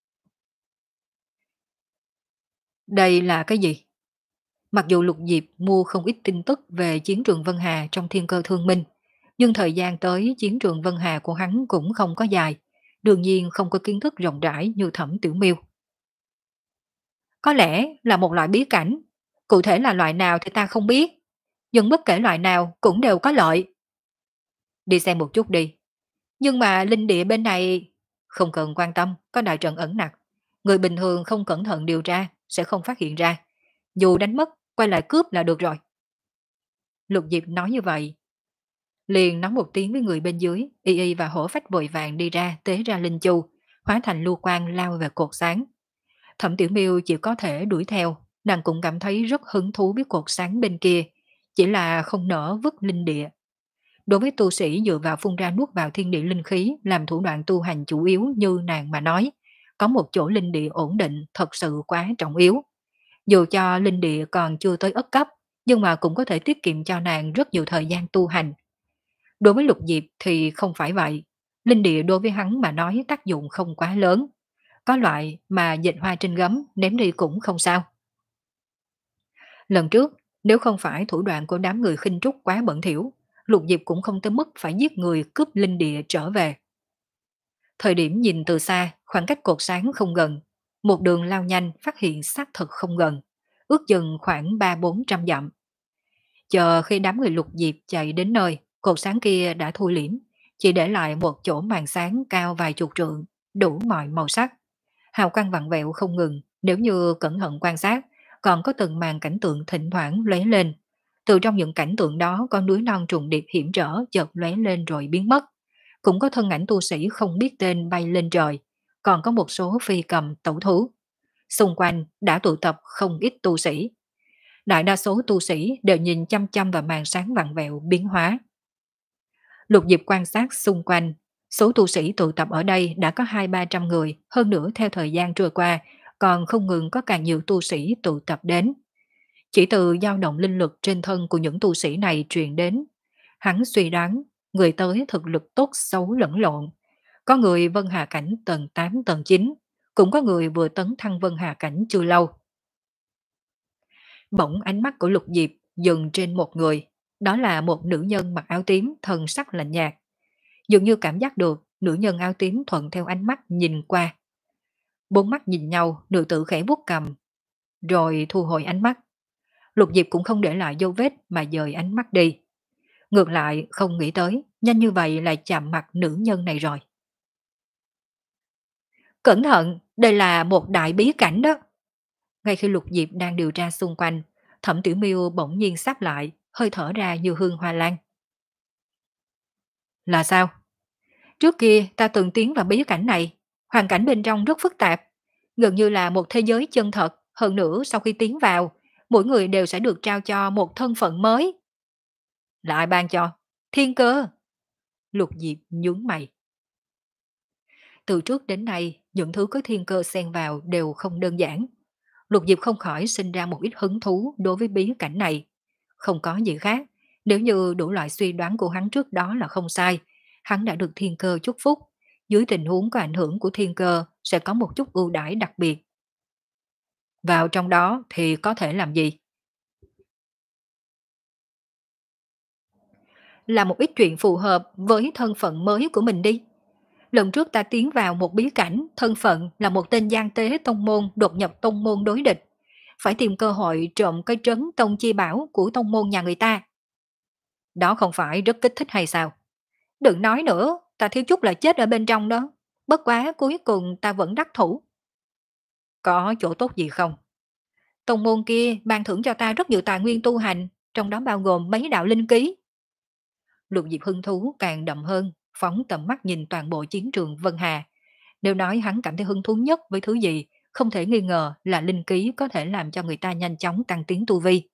Đây là cái gì? Mặc dù Lục Diệp mua không ít tin tức về chiến trường Vân Hà trong Thiên Cơ Thương Minh, nhưng thời gian tới chiến trường Vân Hà của hắn cũng không có dài, đương nhiên không có kiến thức rộng rãi như Thẩm Tiểu Miêu. Có lẽ là một loại bí cảnh, cụ thể là loại nào thì ta không biết, nhưng bất kể loại nào cũng đều có lợi. Đi xem một chút đi. Nhưng mà linh địa bên này không cần quan tâm, có đại trận ẩn nặc. Người bình thường không cẩn thận điều tra sẽ không phát hiện ra. Dù đánh mất, quay lại cướp là được rồi. Lục Diệp nói như vậy. Liền nói một tiếng với người bên dưới, Y Y và Hổ Phách vội vàng đi ra tế ra linh chu, hóa thành lưu quang lao về cột sáng. Thẩm Tiểu Miêu chỉ có thể đuổi theo, nàng cũng cảm thấy rất hứng thú với cột sáng bên kia, chỉ là không nỡ vứt linh địa. Đối với tu sĩ dựa vào phun ra nuốt vào thiên địa linh khí làm thủ đoạn tu hành chủ yếu như nàng mà nói, có một chỗ linh địa ổn định thật sự quá trọng yếu. Dù cho linh địa còn chưa tới ất cấp, nhưng mà cũng có thể tiết kiệm cho nàng rất nhiều thời gian tu hành. Đối với Lục Diệp thì không phải vậy. Linh địa đối với hắn mà nói tác dụng không quá lớn. Có loại mà dịch hoa trên gấm ném đi cũng không sao. Lần trước, nếu không phải thủ đoạn của đám người khinh trúc quá bẩn thỉu, Lục Diệp cũng không tới mức phải giết người cướp linh địa trở về. Thời điểm nhìn từ xa, khoảng cách cột sáng không gần. Một đường lao nhanh phát hiện xác thực không gần. Ước chừng khoảng ba bốn trăm dặm. Chờ khi đám người Lục Diệp chạy đến nơi, cột sáng kia đã thu liễm, chỉ để lại một chỗ màn sáng cao vài chục trượng, đủ mọi màu sắc. Hào quang vặn vẹo không ngừng, nếu như cẩn thận quan sát, còn có từng màn cảnh tượng thỉnh thoảng lóe lên. Từ trong những cảnh tượng đó có núi non trùng điệp hiểm trở chợt lóe lên rồi biến mất. Cũng có thân ảnh tu sĩ không biết tên bay lên trời, còn có một số phi cầm tẩu thú. Xung quanh đã tụ tập không ít tu sĩ. Đại đa số tu sĩ đều nhìn chăm chăm vào màn sáng vặn vẹo biến hóa. Lục Diệp quan sát xung quanh, số tu sĩ tụ tập ở đây đã có hai ba trăm người, hơn nữa theo thời gian trôi qua, còn không ngừng có càng nhiều tu sĩ tụ tập đến. Chỉ từ dao động linh lực trên thân của những tu sĩ này truyền đến, hắn suy đoán người tới thực lực tốt xấu lẫn lộn. Có người Vân Hà cảnh tầng tám tầng chín, cũng có người vừa tấn thăng Vân Hà cảnh chưa lâu. Bỗng ánh mắt của Lục Diệp dừng trên một người, đó là một nữ nhân mặc áo tím thần sắc lạnh nhạt. Dường như cảm giác được nữ nhân áo tím thuận theo ánh mắt nhìn qua. Bốn mắt nhìn nhau, nữ tử khẽ vuốt cầm, rồi thu hồi ánh mắt. Lục Diệp cũng không để lại dấu vết mà dời ánh mắt đi. Ngược lại không nghĩ tới, nhanh như vậy lại chạm mặt nữ nhân này rồi. Cẩn thận, đây là một đại bí cảnh đó. Ngay khi Lục Diệp đang điều tra xung quanh, Thẩm Tiểu Miêu bỗng nhiên sáp lại, hơi thở ra như hương hoa lan. Là sao? Trước kia ta từng tiến vào bí cảnh này, hoàn cảnh bên trong rất phức tạp, gần như là một thế giới chân thật, hơn nữa sau khi tiến vào, mỗi người đều sẽ được trao cho một thân phận mới. Lại ban cho, thiên cơ. Lục Diệp nhướng mày. Từ trước đến nay, những thứ có thiên cơ xen vào đều không đơn giản. Lục Diệp không khỏi sinh ra một ít hứng thú đối với bí cảnh này. Không có gì khác, nếu như đủ loại suy đoán của hắn trước đó là không sai, hắn đã được thiên cơ chúc phúc. Dưới tình huống có ảnh hưởng của thiên cơ sẽ có một chút ưu đãi đặc biệt. Vào trong đó thì có thể làm gì? Là một ít chuyện phù hợp với thân phận mới của mình đi. Lần trước ta tiến vào một bí cảnh, thân phận là một tên gian tế tông môn đột nhập tông môn đối địch. Phải tìm cơ hội trộm cái trấn tông chi bảo của tông môn nhà người ta. Đó không phải rất kích thích hay sao? Đừng nói nữa, ta thiếu chút là chết ở bên trong đó. Bất quá cuối cùng ta vẫn đắc thủ. Có chỗ tốt gì không? Tông môn kia ban thưởng cho ta rất nhiều tài nguyên tu hành, trong đó bao gồm mấy đạo linh ký. Lục Diệp hứng thú càng đậm hơn, phóng tầm mắt nhìn toàn bộ chiến trường Vân Hà. Nếu nói hắn cảm thấy hứng thú nhất với thứ gì, không thể nghi ngờ là linh ký có thể làm cho người ta nhanh chóng tăng tiến tu vi.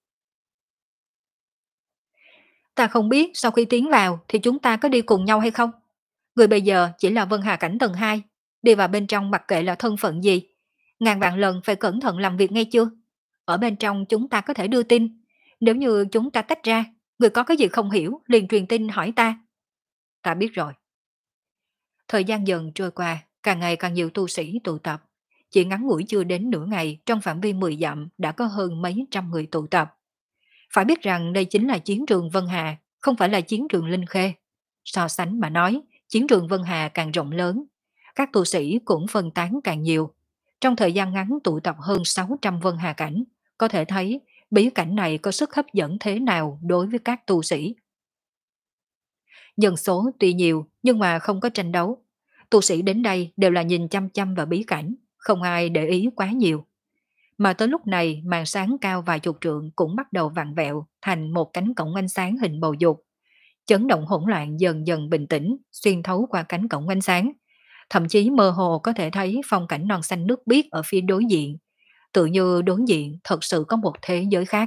Ta không biết sau khi tiến vào thì chúng ta có đi cùng nhau hay không? Người bây giờ chỉ là Vân Hà cảnh tầng hai, đi vào bên trong mặc kệ là thân phận gì. Ngàn vạn lần phải cẩn thận làm việc nghe chưa? Ở bên trong chúng ta có thể đưa tin. Nếu như chúng ta tách ra, người có cái gì không hiểu liền truyền tin hỏi ta. Ta biết rồi. Thời gian dần trôi qua, càng ngày càng nhiều tu sĩ tụ tập. Chỉ ngắn ngủi chưa đến nửa ngày, trong phạm vi mười dặm đã có hơn mấy trăm người tụ tập. Phải biết rằng đây chính là chiến trường Vân Hà, không phải là chiến trường Linh Khê. So sánh mà nói, chiến trường Vân Hà càng rộng lớn, các tu sĩ cũng phân tán càng nhiều. Trong thời gian ngắn tụ tập hơn sáu trăm Vân Hà cảnh, có thể thấy bí cảnh này có sức hấp dẫn thế nào đối với các tu sĩ. Nhân số tuy nhiều nhưng mà không có tranh đấu. Tu sĩ đến đây đều là nhìn chăm chăm vào bí cảnh, không ai để ý quá nhiều. Mà tới lúc này màn sáng cao vài chục trượng cũng bắt đầu vặn vẹo thành một cánh cổng ánh sáng hình bầu dục. Chấn động hỗn loạn dần dần bình tĩnh, xuyên thấu qua cánh cổng ánh sáng. Thậm chí mơ hồ có thể thấy phong cảnh non xanh nước biếc ở phía đối diện. Tự như đối diện thật sự có một thế giới khác.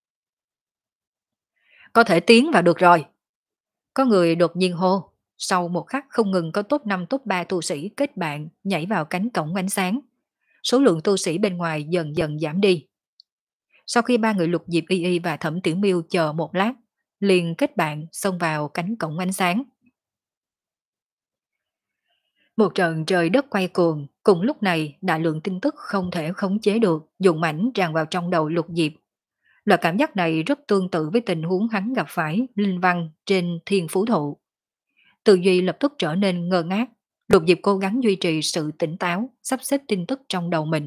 Có thể tiến vào được rồi. Có người đột nhiên hô. Sau một khắc không ngừng có top năm top ba tu sĩ kết bạn nhảy vào cánh cổng ánh sáng. Số lượng tu sĩ bên ngoài dần dần giảm đi. Sau khi ba người Lục Diệp Y Y và Thẩm Tiểu Miêu chờ một lát, liền kết bạn xông vào cánh cổng ánh sáng. Một trận trời đất quay cuồng, cùng lúc này đại lượng tin tức không thể khống chế được, dùng mảnh tràn vào trong đầu Lục Diệp. Loại cảm giác này rất tương tự với tình huống hắn gặp phải linh văn trên thiên phú thụ. Tư duy lập tức trở nên ngơ ngác, Lục Diệp cố gắng duy trì sự tỉnh táo, sắp xếp tin tức trong đầu mình.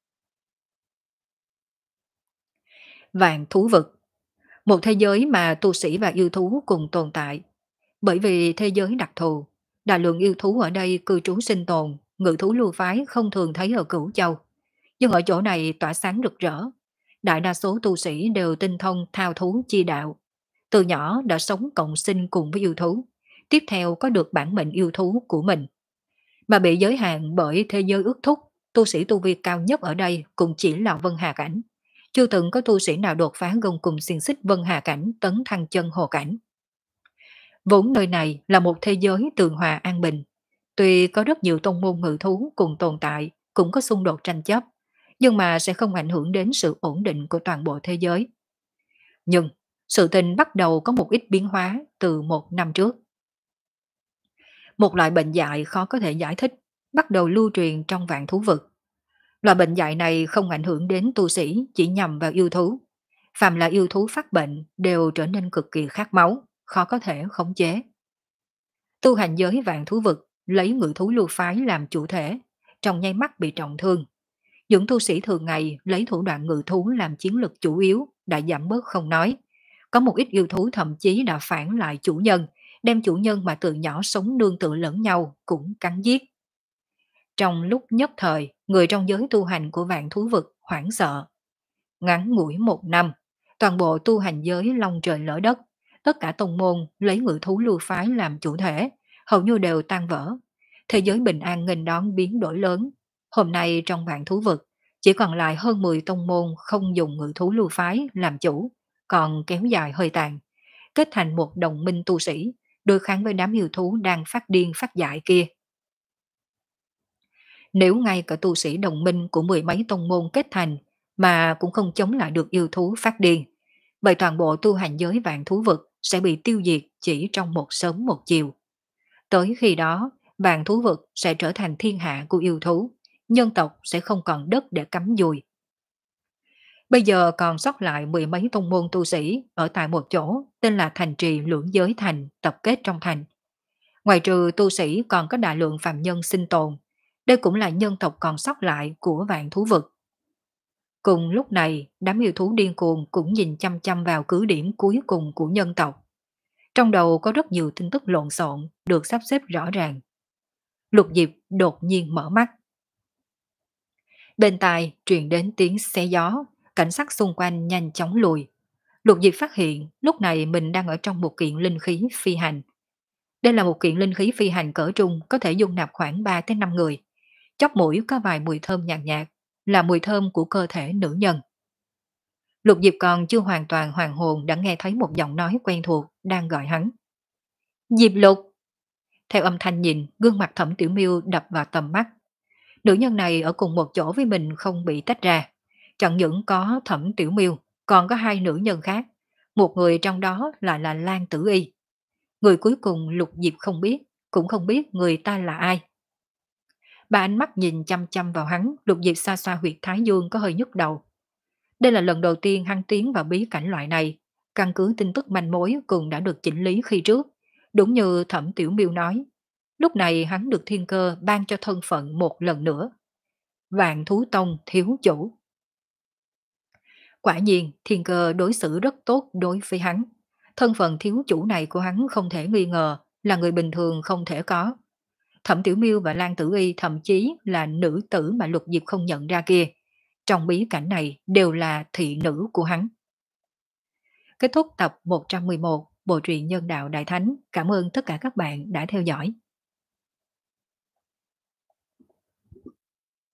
Vạn thú vực, một thế giới mà tu sĩ và yêu thú cùng tồn tại. Bởi vì thế giới đặc thù, đại lượng yêu thú ở đây cư trú sinh tồn, ngự thú lưu phái không thường thấy ở Cửu Châu. Nhưng ở chỗ này tỏa sáng rực rỡ. Đại đa số tu sĩ đều tinh thông thao thú chi đạo. Từ nhỏ đã sống cộng sinh cùng với yêu thú. Tiếp theo có được bản mệnh yêu thú của mình. Mà bị giới hạn bởi thế giới ước thúc, tu sĩ tu vi cao nhất ở đây cũng chỉ là Vân Hà Cảnh. Chưa từng có tu sĩ nào đột phá gông cùng xiềng xích Vân Hà Cảnh tấn thăng chân hồ cảnh. Vốn nơi này là một thế giới tường hòa an bình. Tuy có rất nhiều tông môn ngự thú cùng tồn tại, cũng có xung đột tranh chấp, nhưng mà sẽ không ảnh hưởng đến sự ổn định của toàn bộ thế giới. Nhưng, sự tình bắt đầu có một ít biến hóa từ một năm trước. Một loại bệnh dại khó có thể giải thích, bắt đầu lưu truyền trong vạn thú vực. Loại bệnh dại này không ảnh hưởng đến tu sĩ, chỉ nhằm vào yêu thú. Phàm là yêu thú phát bệnh đều trở nên cực kỳ khát máu, khó có thể khống chế. Tu hành giới vạn thú vực lấy ngự thú lưu phái làm chủ thể, trong nháy mắt bị trọng thương. Những tu sĩ thường ngày lấy thủ đoạn ngự thú làm chiến lực chủ yếu đã giảm bớt không nói. Có một ít yêu thú thậm chí đã phản lại chủ nhân, đem chủ nhân mà từ nhỏ sống nương tựa lẫn nhau cũng cắn giết. Trong lúc nhất thời, người trong giới tu hành của vạn thú vực hoảng sợ. Ngắn ngủi một năm, toàn bộ tu hành giới long trời lỡ đất, tất cả tông môn lấy ngự thú lưu phái làm chủ thể, hầu như đều tan vỡ. Thế giới bình an nghênh đón biến đổi lớn. Hôm nay trong vạn thú vực, chỉ còn lại hơn mười tông môn không dùng ngự thú lưu phái làm chủ, còn kéo dài hơi tàn, kết thành một đồng minh tu sĩ, đối kháng với đám yêu thú đang phát điên phát dại kia. Nếu ngay cả tu sĩ đồng minh của mười mấy tông môn kết thành mà cũng không chống lại được yêu thú phát điên, vậy toàn bộ tu hành giới vạn thú vực sẽ bị tiêu diệt chỉ trong một sớm một chiều. Tới khi đó, vạn thú vực sẽ trở thành thiên hạ của yêu thú, nhân tộc sẽ không còn đất để cắm dùi. Bây giờ còn sót lại mười mấy tông môn tu sĩ ở tại một chỗ tên là thành trì Lưỡng Giới Thành tập kết trong thành. Ngoài trừ tu sĩ còn có đại lượng phàm nhân sinh tồn, đây cũng là nhân tộc còn sót lại của vạn thú vực. Cùng lúc này, đám yêu thú điên cuồng cũng nhìn chăm chăm vào cứ điểm cuối cùng của nhân tộc. Trong đầu có rất nhiều tin tức lộn xộn, được sắp xếp rõ ràng. Lục Diệp đột nhiên mở mắt. Bên tai truyền đến tiếng xé gió, cảnh sắc xung quanh nhanh chóng lùi. Lục Diệp phát hiện lúc này mình đang ở trong một kiện linh khí phi hành. Đây là một kiện linh khí phi hành cỡ trung, có thể dung nạp khoảng ba tới năm người. Chóp mũi có vài mùi thơm nhạt nhạt, là mùi thơm của cơ thể nữ nhân. Lục Diệp còn chưa hoàn toàn hoàn hồn đã nghe thấy một giọng nói quen thuộc đang gọi hắn. Diệp Lục! Theo âm thanh nhìn, gương mặt Thẩm Tiểu Miêu đập vào tầm mắt. Nữ nhân này ở cùng một chỗ với mình không bị tách ra. Chẳng những có Thẩm Tiểu Miêu, còn có hai nữ nhân khác. Một người trong đó lại là Lan Tử Y. Người cuối cùng Lục Diệp không biết, cũng không biết người ta là ai. Ba ánh mắt nhìn chăm chăm vào hắn, Lục Diệp xoa xoa huyệt thái dương có hơi nhức đầu. Đây là lần đầu tiên hắn tiến vào bí cảnh loại này, căn cứ tin tức manh mối cùng đã được chỉnh lý khi trước. Đúng như Thẩm Tiểu Miêu nói, lúc này hắn được thiên cơ ban cho thân phận một lần nữa. Vạn Thú Tông thiếu chủ. Quả nhiên, thiên cơ đối xử rất tốt đối với hắn. Thân phận thiếu chủ này của hắn không thể nghi ngờ là người bình thường không thể có. Thẩm Tiểu Miêu và Lan Tử Y thậm chí là nữ tử mà Lục Diệp không nhận ra kia. Trong bí cảnh này đều là thị nữ của hắn. Kết thúc tập một trăm mười một Bộ truyện Nhân đạo Đại Thánh. Cảm ơn tất cả các bạn đã theo dõi.